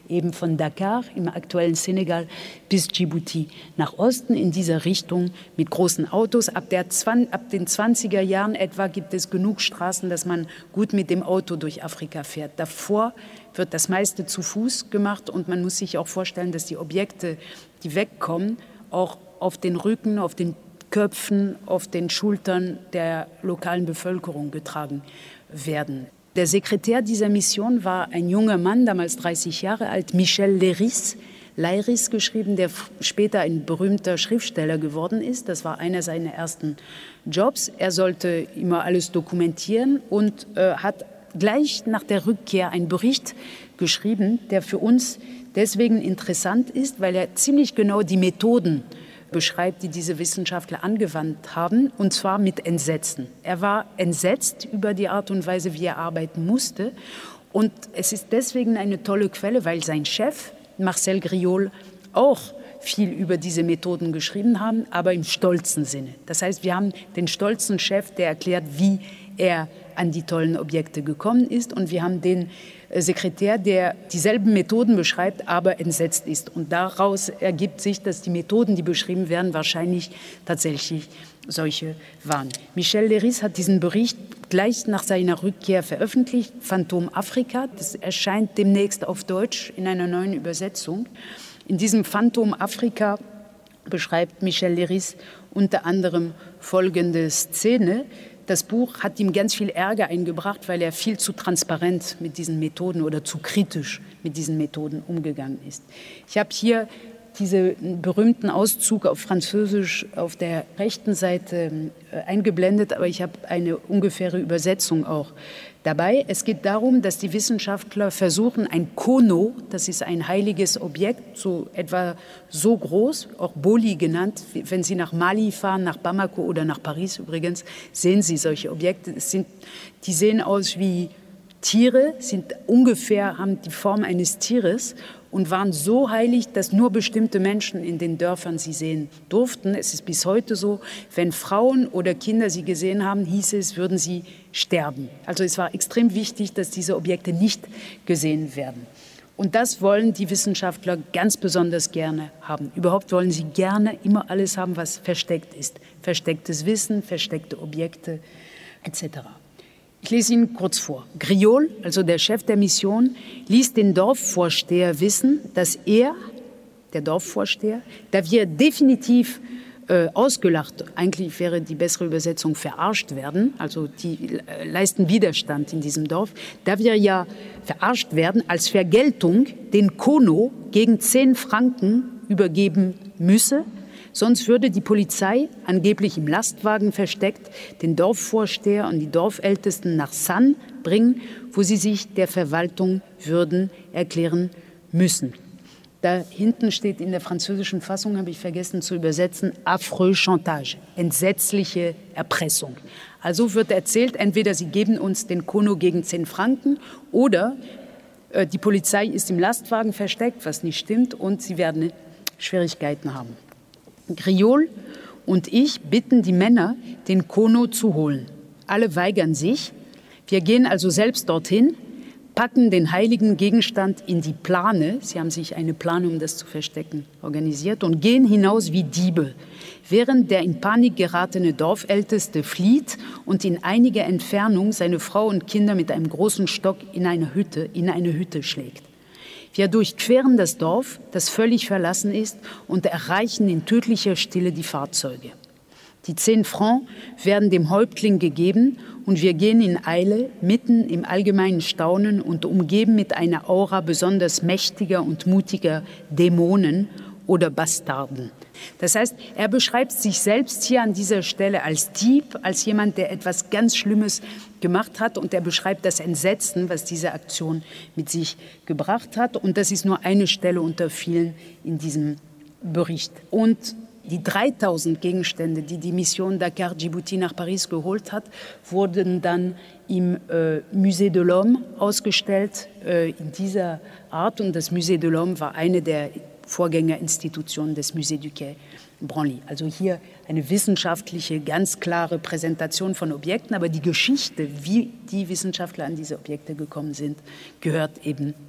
eben von Dakar im aktuellen Senegal bis Djibouti nach Osten in dieser Richtung mit großen Autos. Ab, der, ab den zwanziger Jahren etwa gibt es genug Straßen, dass man gut mit dem Auto durch Afrika fährt. Davor wird das meiste zu Fuß gemacht und man muss sich auch vorstellen, dass die Objekte, die wegkommen, auch auf den Rücken, auf den Köpfen, auf den Schultern der lokalen Bevölkerung getragen werden. Der Sekretär dieser Mission war ein junger Mann, damals dreißig Jahre alt, Michel Leiris, Leiris geschrieben, der später ein berühmter Schriftsteller geworden ist. Das war einer seiner ersten Jobs. Er sollte immer alles dokumentieren und äh, hat gleich nach der Rückkehr einen Bericht geschrieben, der für uns deswegen interessant ist, weil er ziemlich genau die Methoden beschreibt, die diese Wissenschaftler angewandt haben, und zwar mit Entsetzen. Er war entsetzt über die Art und Weise, wie er arbeiten musste. Und es ist deswegen eine tolle Quelle, weil sein Chef, Marcel Griol, auch viel über diese Methoden geschrieben haben, aber im stolzen Sinne. Das heißt, wir haben den stolzen Chef, der erklärt, wie er an die tollen Objekte gekommen ist, und wir haben den Sekretär, der dieselben Methoden beschreibt, aber entsetzt ist. Und daraus ergibt sich, dass die Methoden, die beschrieben werden, wahrscheinlich tatsächlich solche waren. Michel Leiris hat diesen Bericht gleich nach seiner Rückkehr veröffentlicht, Phantom Afrika. Das erscheint demnächst auf Deutsch in einer neuen Übersetzung. In diesem Phantom Afrika beschreibt Michel Leiris unter anderem folgende Szene. Das Buch hat ihm ganz viel Ärger eingebracht, weil er viel zu transparent mit diesen Methoden oder zu kritisch mit diesen Methoden umgegangen ist. Ich habe hier diesen berühmten Auszug auf Französisch auf der rechten Seite eingeblendet, aber ich habe eine ungefähre Übersetzung auch dabei. Es geht darum, dass die Wissenschaftler versuchen, ein Kono, das ist ein heiliges Objekt, so etwa so groß, auch Boli genannt. Wenn Sie nach Mali fahren, nach Bamako oder nach Paris übrigens, sehen Sie solche Objekte. Es sind, die sehen aus wie Tiere, sind ungefähr, haben die Form eines Tieres und waren so heilig, dass nur bestimmte Menschen in den Dörfern sie sehen durften. Es ist bis heute so, wenn Frauen oder Kinder sie gesehen haben, hieß es, würden sie sterben. Also es war extrem wichtig, dass diese Objekte nicht gesehen werden. Und das wollen die Wissenschaftler ganz besonders gerne haben. Überhaupt wollen sie gerne immer alles haben, was versteckt ist. Verstecktes Wissen, versteckte Objekte et cetera. Ich lese Ihnen kurz vor. Griol, also der Chef der Mission, ließ den Dorfvorsteher wissen, dass er, der Dorfvorsteher, da wir definitiv äh, ausgelacht, eigentlich wäre die bessere Übersetzung verarscht werden, also die äh, leisten Widerstand in diesem Dorf, da wir ja verarscht werden, als Vergeltung den Kono gegen zehn Franken übergeben müsse. Sonst würde die Polizei, angeblich im Lastwagen versteckt, den Dorfvorsteher und die Dorfältesten nach San bringen, wo sie sich der Verwaltung würden erklären müssen. Da hinten steht in der französischen Fassung, habe ich vergessen zu übersetzen, affreux chantage, entsetzliche Erpressung. Also wird erzählt, entweder sie geben uns den Kono gegen zehn Franken oder äh, die Polizei ist im Lastwagen versteckt, was nicht stimmt, und sie werden Schwierigkeiten haben. Griol und ich bitten die Männer, den Kono zu holen. Alle weigern sich. Wir gehen also selbst dorthin, packen den heiligen Gegenstand in die Plane, sie haben sich eine Plane, um das zu verstecken, organisiert, und gehen hinaus wie Diebe, während der in Panik geratene Dorfälteste flieht und in einiger Entfernung seine Frau und Kinder mit einem großen Stock in eine Hütte, in eine Hütte schlägt. Wir durchqueren das Dorf, das völlig verlassen ist, und erreichen in tödlicher Stille die Fahrzeuge. Die zehn Francs werden dem Häuptling gegeben und wir gehen in Eile, mitten im allgemeinen Staunen und umgeben mit einer Aura besonders mächtiger und mutiger Dämonen oder Bastarden. Das heißt, er beschreibt sich selbst hier an dieser Stelle als Dieb, als jemand, der etwas ganz Schlimmes gemacht hat, und er beschreibt das Entsetzen, was diese Aktion mit sich gebracht hat. Und das ist nur eine Stelle unter vielen in diesem Bericht. Und die dreitausend Gegenstände, die die Mission Dakar-Djibouti nach Paris geholt hat, wurden dann im äh, Musée de l'Homme ausgestellt äh, in dieser Art. Und das Musée de l'Homme war eine der Vorgängerinstitutionen des Musée du Quai Branly. Also hier eine wissenschaftliche, ganz klare Präsentation von Objekten, aber die Geschichte, wie die Wissenschaftler an diese Objekte gekommen sind, gehört eben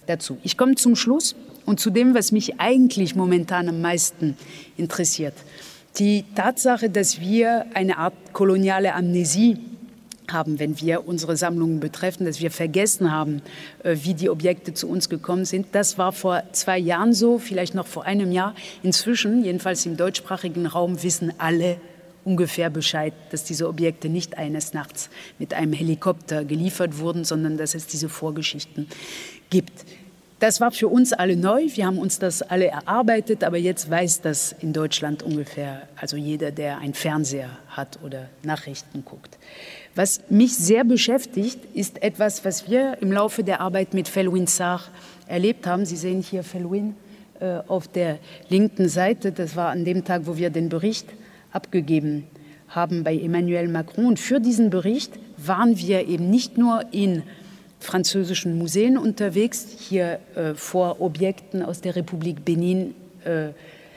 dazu. Ich komme zum Schluss und zu dem, was mich eigentlich momentan am meisten interessiert. Die Tatsache, dass wir eine Art koloniale Amnesie haben, wenn wir unsere Sammlungen betreffen, dass wir vergessen haben, wie die Objekte zu uns gekommen sind. Das war vor zwei Jahren so, vielleicht noch vor einem Jahr. Inzwischen, jedenfalls im deutschsprachigen Raum, wissen alle ungefähr Bescheid, dass diese Objekte nicht eines Nachts mit einem Helikopter geliefert wurden, sondern dass es diese Vorgeschichten gibt. Das war für uns alle neu. Wir haben uns das alle erarbeitet, aber jetzt weiß das in Deutschland ungefähr, also jeder, der einen Fernseher hat oder Nachrichten guckt. Was mich sehr beschäftigt, ist etwas, was wir im Laufe der Arbeit mit Felwine Sarr erlebt haben. Sie sehen hier Felwine äh, auf der linken Seite. Das war an dem Tag, wo wir den Bericht abgegeben haben bei Emmanuel Macron. Und für diesen Bericht waren wir eben nicht nur in französischen Museen unterwegs, hier äh, vor Objekten aus der Republik Benin, äh,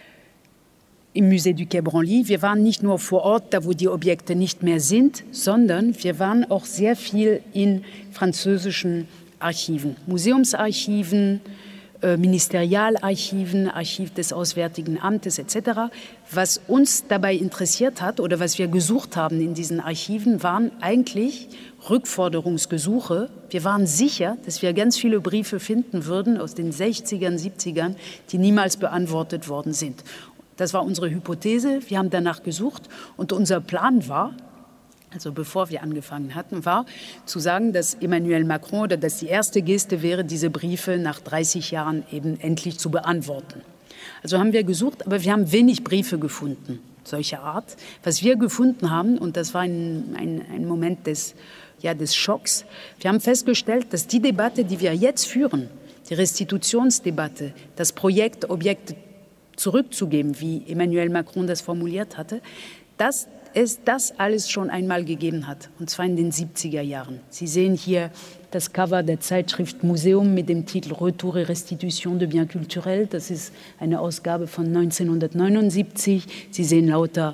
im Musée du Quai Branly. Wir waren nicht nur vor Ort, da wo die Objekte nicht mehr sind, sondern wir waren auch sehr viel in französischen Archiven, Museumsarchiven, äh, Ministerialarchiven, Archiv des Auswärtigen Amtes et cetera. Was uns dabei interessiert hat oder was wir gesucht haben in diesen Archiven, waren eigentlich Rückforderungsgesuche. Wir waren sicher, dass wir ganz viele Briefe finden würden aus den sechzigern, siebzigern, die niemals beantwortet worden sind. Das war unsere Hypothese. Wir haben danach gesucht und unser Plan war, also bevor wir angefangen hatten, war zu sagen, dass Emmanuel Macron oder dass die erste Geste wäre, diese Briefe nach dreißig Jahren eben endlich zu beantworten. Also haben wir gesucht, aber wir haben wenig Briefe gefunden, solcher Art. Was wir gefunden haben, und das war ein, ein, ein Moment des, ja, des Schocks, wir haben festgestellt, dass die Debatte, die wir jetzt führen, die Restitutionsdebatte, das Projekt Objekte zurückzugeben, wie Emmanuel Macron das formuliert hatte, dass es das alles schon einmal gegeben hat, und zwar in den siebziger Jahren. Sie sehen hier das Cover der Zeitschrift Museum mit dem Titel Retour et Restitution de Biens Culturels. Das ist eine Ausgabe von neunzehnhundertneunundsiebzig. Sie sehen lauter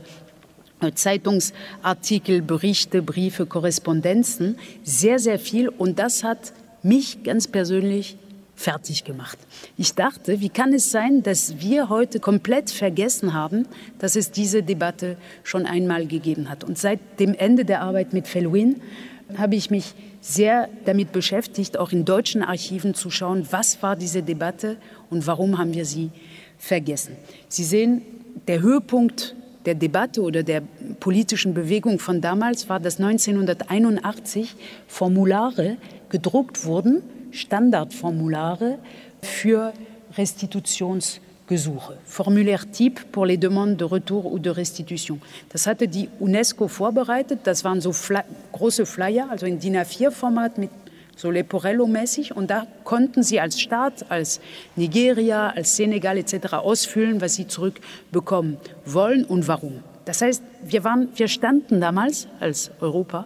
Zeitungsartikel, Berichte, Briefe, Korrespondenzen, sehr, sehr viel. Und das hat mich ganz persönlich fertig gemacht. Ich dachte, wie kann es sein, dass wir heute komplett vergessen haben, dass es diese Debatte schon einmal gegeben hat. Und seit dem Ende der Arbeit mit Felwine habe ich mich sehr damit beschäftigt, auch in deutschen Archiven zu schauen, was war diese Debatte und warum haben wir sie vergessen. Sie sehen, der Höhepunkt der Debatte oder der politischen Bewegung von damals war, dass neunzehnhunderteinundachtzig Formulare gedruckt wurden, Standardformulare für Restitutionsgesuche. Formulaire type pour les demandes de retour ou de restitution. Das hatte die UNESCO vorbereitet. Das waren so Fly- große Flyer, also in D I N A vier Format mit so Leporello-mäßig. Und da konnten sie als Staat, als Nigeria, als Senegal et cetera ausfüllen, was sie zurückbekommen wollen und warum. Das heißt, wir, waren, wir standen damals als Europa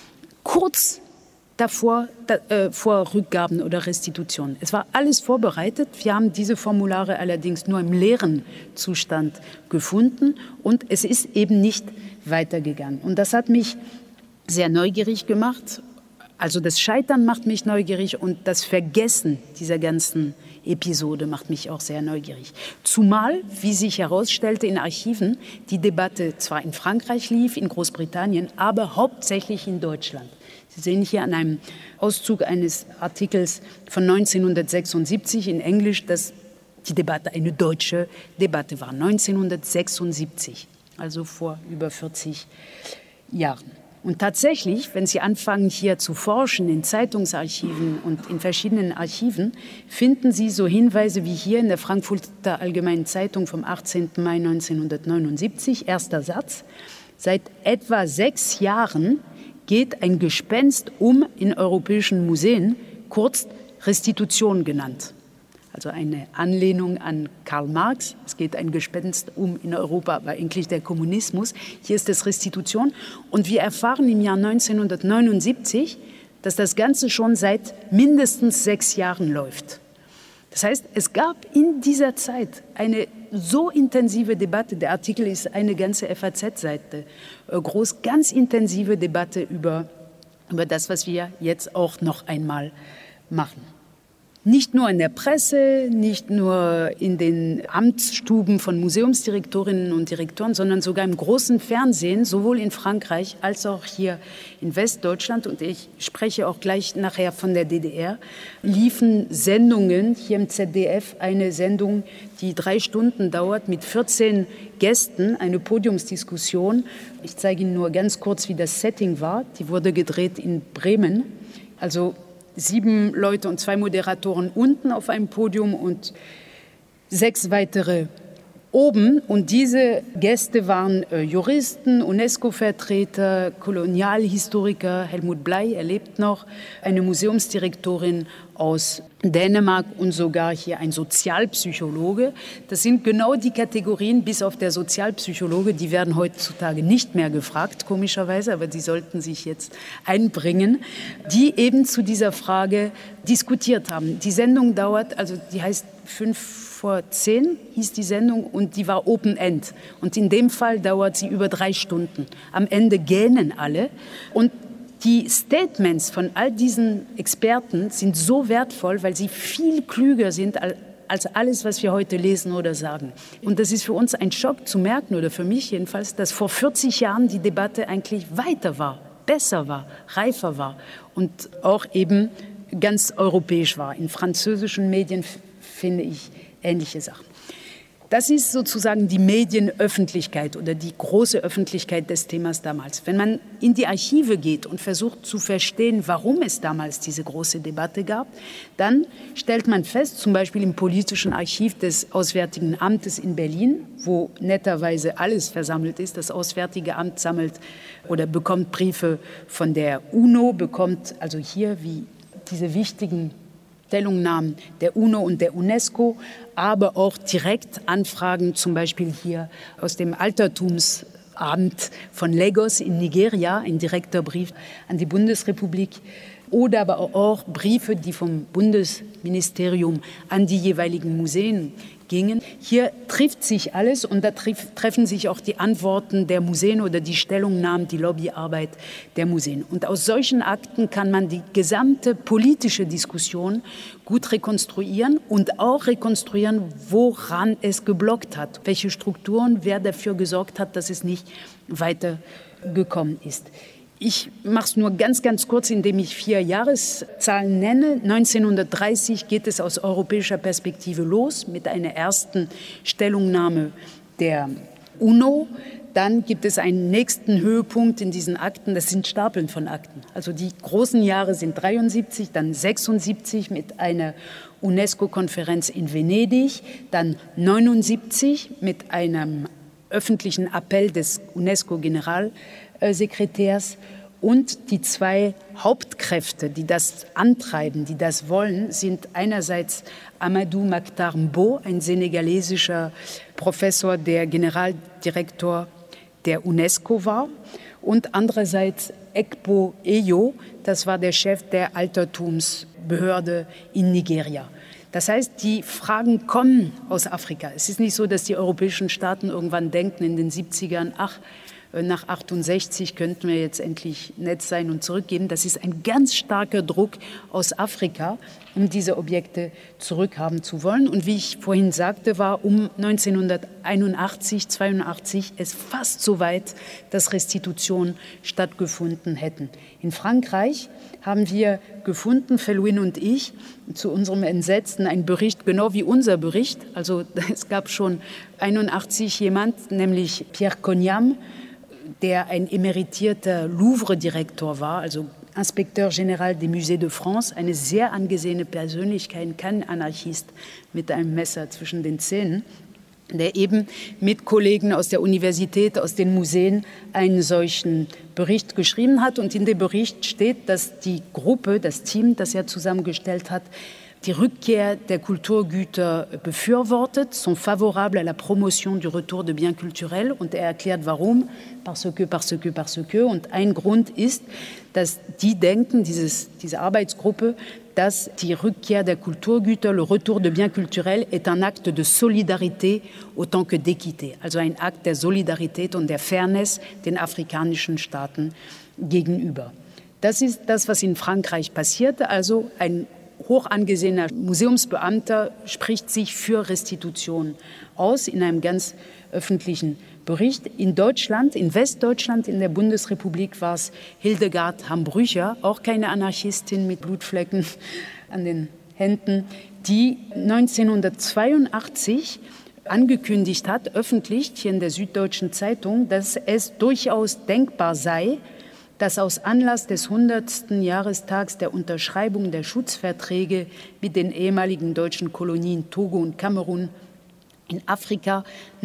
kurz davor, da, äh, vor Rückgaben oder Restitutionen. Es war alles vorbereitet. Wir haben diese Formulare allerdings nur im leeren Zustand gefunden und es ist eben nicht weitergegangen. Und das hat mich sehr neugierig gemacht. Also das Scheitern macht mich neugierig und das Vergessen dieser ganzen Episode macht mich auch sehr neugierig. Zumal, wie sich herausstellte in Archiven, die Debatte zwar in Frankreich lief, in Großbritannien, aber hauptsächlich in Deutschland. Sie sehen hier an einem Auszug eines Artikels von neunzehnhundertsechsundsiebzig in Englisch, dass die Debatte eine deutsche Debatte war. neunzehnhundertsechsundsiebzig, also vor über vierzig Jahren. Und tatsächlich, wenn Sie anfangen, hier zu forschen in Zeitungsarchiven und in verschiedenen Archiven, finden Sie so Hinweise wie hier in der Frankfurter Allgemeinen Zeitung vom achtzehnten Mai neunzehnhundertneunundsiebzig, erster Satz. Seit etwa sechs Jahren geht ein Gespenst um in europäischen Museen, kurz Restitution genannt. Also eine Anlehnung an Karl Marx. Es geht ein Gespenst um in Europa, aber eigentlich der Kommunismus. Hier ist es Restitution. Und wir erfahren im Jahr neunzehnhundertneunundsiebzig, dass das Ganze schon seit mindestens sechs Jahren läuft. Das heißt, es gab in dieser Zeit eine so intensive Debatte, der Artikel ist eine ganze F A Z-Seite groß, ganz intensive Debatte über, über das, was wir jetzt auch noch einmal machen. Nicht nur in der Presse, nicht nur in den Amtsstuben von Museumsdirektorinnen und Direktoren, sondern sogar im großen Fernsehen, sowohl in Frankreich als auch hier in Westdeutschland. Und ich spreche auch gleich nachher von der D D R, liefen Sendungen, hier im Z D F eine Sendung, die drei Stunden dauert, mit vierzehn Gästen, eine Podiumsdiskussion. Ich zeige Ihnen nur ganz kurz, wie das Setting war. Die wurde gedreht in Bremen, also sieben Leute und zwei Moderatoren unten auf einem Podium und sechs weitere oben. Und diese Gäste waren äh, Juristen, UNESCO-Vertreter, Kolonialhistoriker, Helmut Bley, er lebt noch, eine Museumsdirektorin aus Dänemark und sogar hier ein Sozialpsychologe. Das sind genau die Kategorien, bis auf der Sozialpsychologe, die werden heutzutage nicht mehr gefragt, komischerweise, aber die sollten sich jetzt einbringen, die eben zu dieser Frage diskutiert haben. Die Sendung dauert, also die heißt fünf vor zehn, hieß die Sendung, und die war Open End. Und in dem Fall dauert sie über drei Stunden. Am Ende gähnen alle. Und die Statements von all diesen Experten sind so wertvoll, weil sie viel klüger sind als alles, was wir heute lesen oder sagen. Und das ist für uns ein Schock zu merken, oder für mich jedenfalls, dass vor vierzig Jahren die Debatte eigentlich weiter war, besser war, reifer war und auch eben ganz europäisch war. In französischen Medien finde ich ähnliche Sachen. Das ist sozusagen die Medienöffentlichkeit oder die große Öffentlichkeit des Themas damals. Wenn man in die Archive geht und versucht zu verstehen, warum es damals diese große Debatte gab, dann stellt man fest, zum Beispiel im politischen Archiv des Auswärtigen Amtes in Berlin, wo netterweise alles versammelt ist. Das Auswärtige Amt sammelt oder bekommt Briefe von der UNO, bekommt also hier wie diese wichtigen Stellungnahmen der UNO und der UNESCO, aber auch direkt Anfragen, zum Beispiel hier aus dem Altertumsamt von Lagos in Nigeria, ein direkter Brief an die Bundesrepublik, oder aber auch Briefe, die vom Bundesministerium an die jeweiligen Museen gingen. Hier trifft sich alles und da treffen sich auch die Antworten der Museen oder die Stellungnahmen, die Lobbyarbeit der Museen. Und aus solchen Akten kann man die gesamte politische Diskussion gut rekonstruieren und auch rekonstruieren, woran es geblockt hat, welche Strukturen, wer dafür gesorgt hat, dass es nicht weitergekommen ist. Ich mache es nur ganz, ganz kurz, indem ich vier Jahreszahlen nenne. neunzehnhundertdreißig geht es aus europäischer Perspektive los mit einer ersten Stellungnahme der UNO. Dann gibt es einen nächsten Höhepunkt in diesen Akten. Das sind Stapeln von Akten. Also die großen Jahre sind dreiundsiebzig, dann sechsundsiebzig mit einer UNESCO-Konferenz in Venedig, dann neunundsiebzig mit einem öffentlichen Appell des UNESCO-Generalsekretärs. Und die zwei Hauptkräfte, die das antreiben, die das wollen, sind einerseits Amadou Makhtar Mbow, ein senegalesischer Professor, der Generaldirektor der UNESCO war, und andererseits Ekpo Eyo, das war der Chef der Altertumsbehörde in Nigeria. Das heißt, die Fragen kommen aus Afrika. Es ist nicht so, dass die europäischen Staaten irgendwann denken in den siebzigern, ach, nach achtundsechzig könnten wir jetzt endlich nett sein und zurückgeben. Das ist ein ganz starker Druck aus Afrika, um diese Objekte zurückhaben zu wollen. Und wie ich vorhin sagte, war um neunzehnhunderteinundachtzig, zweiundachtzig es fast so weit, dass Restitutionen stattgefunden hätten. In Frankreich haben wir gefunden, Felwin und ich, zu unserem Entsetzen einen Bericht, genau wie unser Bericht. Also es gab schon einundachtzig jemand, nämlich Pierre Cognam, der ein emeritierter Louvre-Direktor war, also Inspekteur Général des Musées de France, eine sehr angesehene Persönlichkeit, kein Anarchist mit einem Messer zwischen den Zähnen, der eben mit Kollegen aus der Universität, aus den Museen einen solchen Bericht geschrieben hat. Und in dem Bericht steht, dass die Gruppe, das Team, das er zusammengestellt hat, die Rückkehr der Kulturgüter befürwortet, sont favorables à la promotion du retour de biens culturels. Und er erklärt, warum. Parce que, parce que, parce que. Und ein Grund ist, dass die denken, dieses, diese Arbeitsgruppe, dass die Rückkehr der Kulturgüter, le retour de biens culturels, est un acte de solidarité autant que d'équité. Also ein Akt der Solidarität und der Fairness den afrikanischen Staaten gegenüber. Das ist das, was in Frankreich passierte, also ein hoch angesehener Museumsbeamter spricht sich für Restitution aus in einem ganz öffentlichen Bericht. In Deutschland, in Westdeutschland, in der Bundesrepublik war es Hildegard Hambrücher, auch keine Anarchistin mit Blutflecken an den Händen, die neunzehnhundertzweiundachtzig angekündigt hat, öffentlich hier in der Süddeutschen Zeitung, dass es durchaus denkbar sei, dass aus Anlass des hundertsten Jahrestags der Unterschreibung der Schutzverträge mit den ehemaligen deutschen Kolonien Togo und Kamerun in Afrika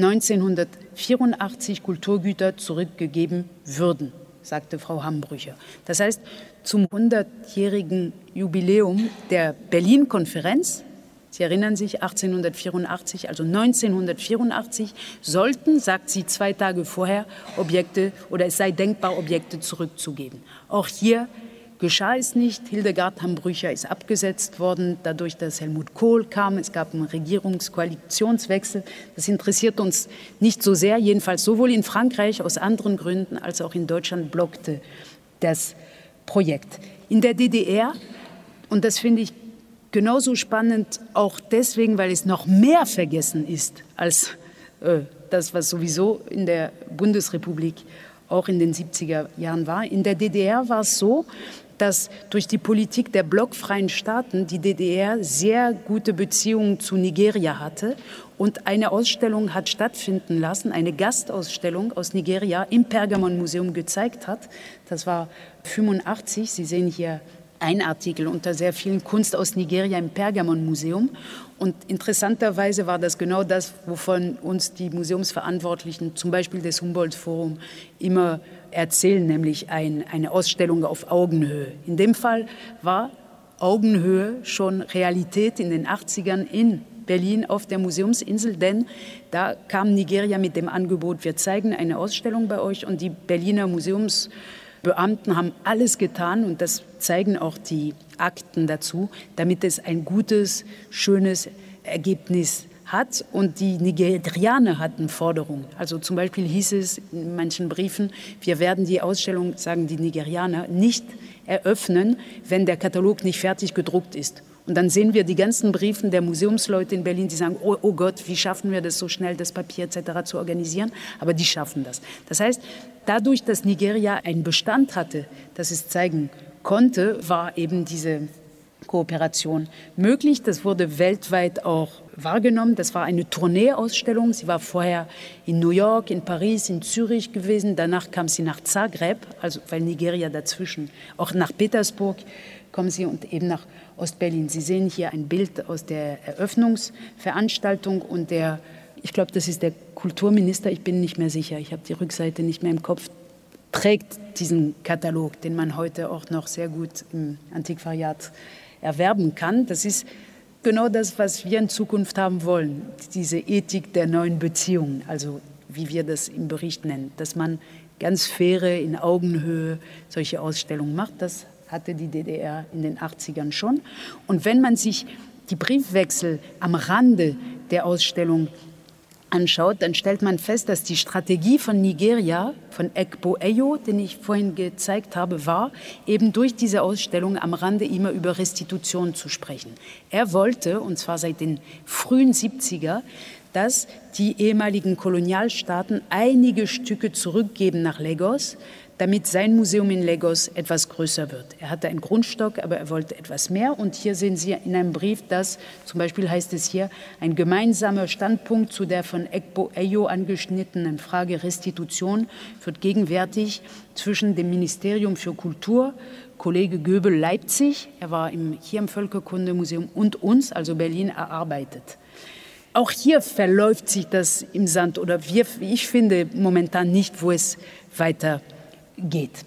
neunzehnhundertvierundachtzig Kulturgüter zurückgegeben würden, sagte Frau Hambrücher. Das heißt, zum hundertjährigen Jubiläum der Berlin-Konferenz, Sie erinnern sich, achtzehnhundertvierundachtzig, also neunzehnhundertvierundachtzig, sollten, sagt sie zwei Tage vorher, Objekte oder es sei denkbar, Objekte zurückzugeben. Auch hier geschah es nicht. Hildegard Hambrücher ist abgesetzt worden, dadurch, dass Helmut Kohl kam. Es gab einen Regierungskoalitionswechsel. Das interessiert uns nicht so sehr, jedenfalls sowohl in Frankreich aus anderen Gründen als auch in Deutschland blockte das Projekt. In der D D R, und das finde ich genauso spannend, auch deswegen, weil es noch mehr vergessen ist als äh, das, was sowieso in der Bundesrepublik auch in den siebziger Jahren war. In der D D R war es so, dass durch die Politik der blockfreien Staaten die D D R sehr gute Beziehungen zu Nigeria hatte und eine Ausstellung hat stattfinden lassen, eine Gastausstellung aus Nigeria im Pergamon-Museum gezeigt hat. Das war fünfundachtzig. Sie sehen hier ein Artikel unter sehr vielen Kunst aus Nigeria im Pergamon-Museum. Und interessanterweise war das genau das, wovon uns die Museumsverantwortlichen, zum Beispiel des Humboldt-Forum, immer erzählen, nämlich ein, eine Ausstellung auf Augenhöhe. In dem Fall war Augenhöhe schon Realität in den achtzigern in Berlin auf der Museumsinsel, denn da kam Nigeria mit dem Angebot, wir zeigen eine Ausstellung bei euch, und die Berliner Museums Beamten haben alles getan, und das zeigen auch die Akten dazu, damit es ein gutes, schönes Ergebnis hat. Und die Nigerianer hatten Forderungen. Also zum Beispiel hieß es in manchen Briefen, wir werden die Ausstellung, sagen die Nigerianer, nicht eröffnen, wenn der Katalog nicht fertig gedruckt ist. Und dann sehen wir die ganzen Briefen der Museumsleute in Berlin, die sagen, oh, oh Gott, wie schaffen wir das so schnell, das Papier et cetera zu organisieren? Aber die schaffen das. Das heißt, dadurch, dass Nigeria einen Bestand hatte, dass es zeigen konnte, war eben diese Kooperation möglich. Das wurde weltweit auch wahrgenommen. Das war eine Tourneeausstellung. Sie war vorher in New York, in Paris, in Zürich gewesen. Danach kam sie nach Zagreb, also weil Nigeria dazwischen, auch nach Petersburg kommen sie und eben nach Ostberlin. Sie sehen hier ein Bild aus der Eröffnungsveranstaltung und der, ich glaube, das ist der Kulturminister, ich bin nicht mehr sicher, ich habe die Rückseite nicht mehr im Kopf, trägt diesen Katalog, den man heute auch noch sehr gut im Antiquariat erwerben kann. Das ist genau das, was wir in Zukunft haben wollen, diese Ethik der neuen Beziehungen, also wie wir das im Bericht nennen, dass man ganz faire, in Augenhöhe solche Ausstellungen macht. Das hatte die D D R in den achtzigern schon. Und wenn man sich die Briefwechsel am Rande der Ausstellung anschaut, dann stellt man fest, dass die Strategie von Nigeria, von Egbo Eyo, den ich vorhin gezeigt habe, war, eben durch diese Ausstellung am Rande immer über Restitution zu sprechen. Er wollte, und zwar seit den frühen siebziger, dass die ehemaligen Kolonialstaaten einige Stücke zurückgeben nach Lagos, damit sein Museum in Lagos etwas größer wird. Er hatte einen Grundstock, aber er wollte etwas mehr. Und hier sehen Sie in einem Brief, dass zum Beispiel heißt es hier, ein gemeinsamer Standpunkt zu der von Egbo Eyo angeschnittenen Frage Restitution wird gegenwärtig zwischen dem Ministerium für Kultur, Kollege Göbel Leipzig, er war im, hier im Völkerkundemuseum, und uns, also Berlin, erarbeitet. Auch hier verläuft sich das im Sand, oder wir, ich finde momentan nicht, wo es weitergeht. Geht.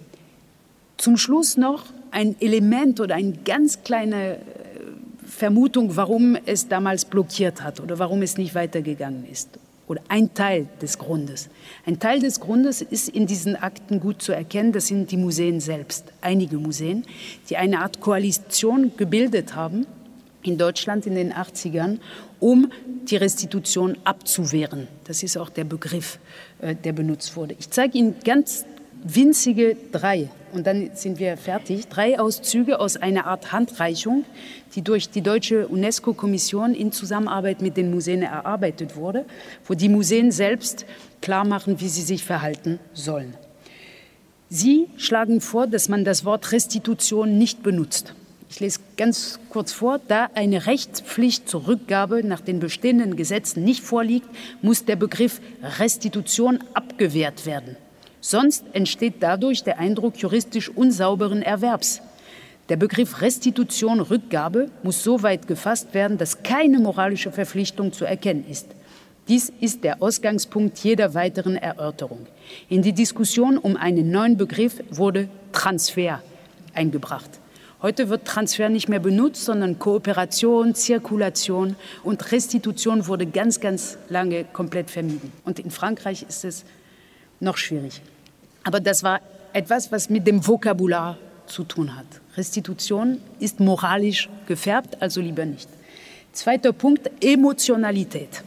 Zum Schluss noch ein Element oder eine ganz kleine Vermutung, warum es damals blockiert hat oder warum es nicht weitergegangen ist. Oder ein Teil des Grundes. Ein Teil des Grundes ist in diesen Akten gut zu erkennen, das sind die Museen selbst. Einige Museen, die eine Art Koalition gebildet haben in Deutschland in den achtzigern, um die Restitution abzuwehren. Das ist auch der Begriff, der benutzt wurde. Ich zeige Ihnen ganz winzige drei, und dann sind wir fertig, drei Auszüge aus einer Art Handreichung, die durch die deutsche UNESCO-Kommission in Zusammenarbeit mit den Museen erarbeitet wurde, wo die Museen selbst klar machen, wie sie sich verhalten sollen. Sie schlagen vor, dass man das Wort Restitution nicht benutzt. Ich lese ganz kurz vor, da eine Rechtspflicht zur Rückgabe nach den bestehenden Gesetzen nicht vorliegt, muss der Begriff Restitution abgewehrt werden. Sonst entsteht dadurch der Eindruck juristisch unsauberen Erwerbs. Der Begriff Restitution, Rückgabe, muss so weit gefasst werden, dass keine moralische Verpflichtung zu erkennen ist. Dies ist der Ausgangspunkt jeder weiteren Erörterung. In die Diskussion um einen neuen Begriff wurde Transfer eingebracht. Heute wird Transfer nicht mehr benutzt, sondern Kooperation, Zirkulation und Restitution wurde ganz, ganz lange komplett vermieden. Und in Frankreich ist es noch schwierig. Aber das war etwas, was mit dem Vokabular zu tun hat. Restitution ist moralisch gefärbt, also lieber nicht. Zweiter Punkt, Emotionalität.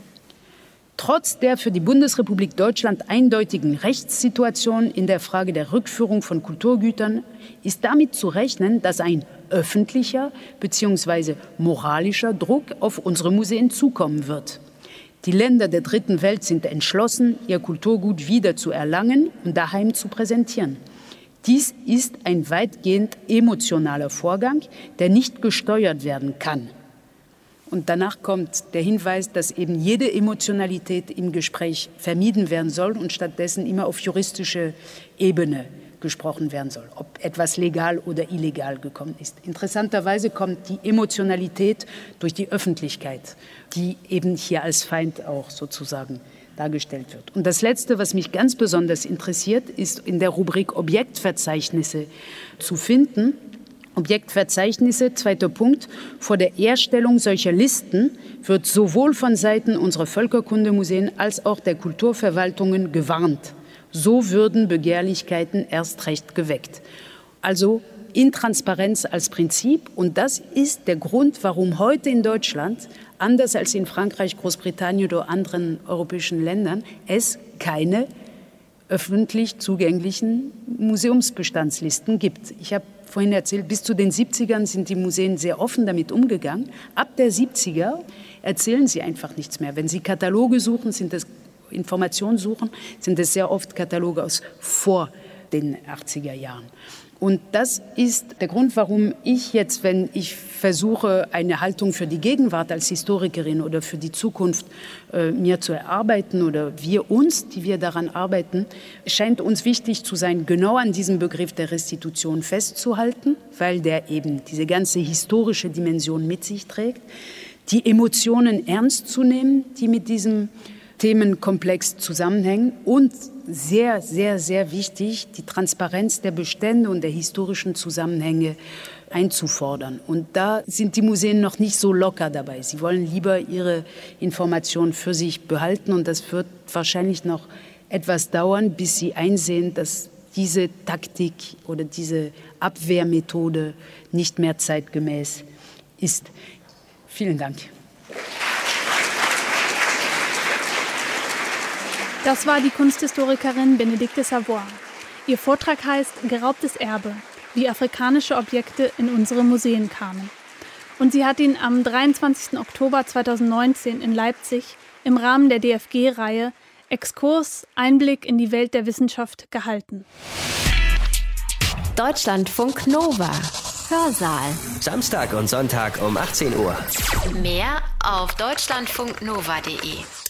Trotz der für die Bundesrepublik Deutschland eindeutigen Rechtssituation in der Frage der Rückführung von Kulturgütern ist damit zu rechnen, dass ein öffentlicher bzw. moralischer Druck auf unsere Museen zukommen wird. Die Länder der Dritten Welt sind entschlossen, ihr Kulturgut wieder zu erlangen und daheim zu präsentieren. Dies ist ein weitgehend emotionaler Vorgang, der nicht gesteuert werden kann. Und danach kommt der Hinweis, dass eben jede Emotionalität im Gespräch vermieden werden soll und stattdessen immer auf juristische Ebene gesprochen werden soll, ob etwas legal oder illegal gekommen ist. Interessanterweise kommt die Emotionalität durch die Öffentlichkeit, die eben hier als Feind auch sozusagen dargestellt wird. Und das Letzte, was mich ganz besonders interessiert, ist in der Rubrik Objektverzeichnisse zu finden. Objektverzeichnisse, zweiter Punkt. Vor der Erstellung solcher Listen wird sowohl von Seiten unserer Völkerkundemuseen als auch der Kulturverwaltungen gewarnt. So würden Begehrlichkeiten erst recht geweckt. Also Intransparenz als Prinzip. Und das ist der Grund, warum heute in Deutschland, anders als in Frankreich, Großbritannien oder anderen europäischen Ländern, es keine öffentlich zugänglichen Museumsbestandslisten gibt. Ich habe vorhin erzählt, bis zu den siebzigern sind die Museen sehr offen damit umgegangen. Ab der siebziger erzählen sie einfach nichts mehr. Wenn sie Kataloge suchen, sind das Informationen suchen, sind es sehr oft Kataloge aus vor den achtziger Jahren. Und das ist der Grund, warum ich jetzt, wenn ich versuche, eine Haltung für die Gegenwart als Historikerin oder für die Zukunft äh, mir zu erarbeiten oder wir uns, die wir daran arbeiten, scheint uns wichtig zu sein, genau an diesem Begriff der Restitution festzuhalten, weil der eben diese ganze historische Dimension mit sich trägt, die Emotionen ernst zu nehmen, die mit diesem Themenkomplex zusammenhängen und sehr, sehr, sehr wichtig, die Transparenz der Bestände und der historischen Zusammenhänge einzufordern. Und da sind die Museen noch nicht so locker dabei. Sie wollen lieber ihre Informationen für sich behalten und das wird wahrscheinlich noch etwas dauern, bis sie einsehen, dass diese Taktik oder diese Abwehrmethode nicht mehr zeitgemäß ist. Vielen Dank. Das war die Kunsthistorikerin Bénédicte Savoy. Ihr Vortrag heißt »Geraubtes Erbe – Wie afrikanische Objekte in unsere Museen kamen«. Und sie hat ihn am dreiundzwanzigsten Oktober zweitausendneunzehn in Leipzig im Rahmen der D F G-Reihe »Exkurs – Einblick in die Welt der Wissenschaft« gehalten. Deutschlandfunk Nova. Hörsaal. Samstag und Sonntag um achtzehn Uhr. Mehr auf deutschlandfunknova punkt de.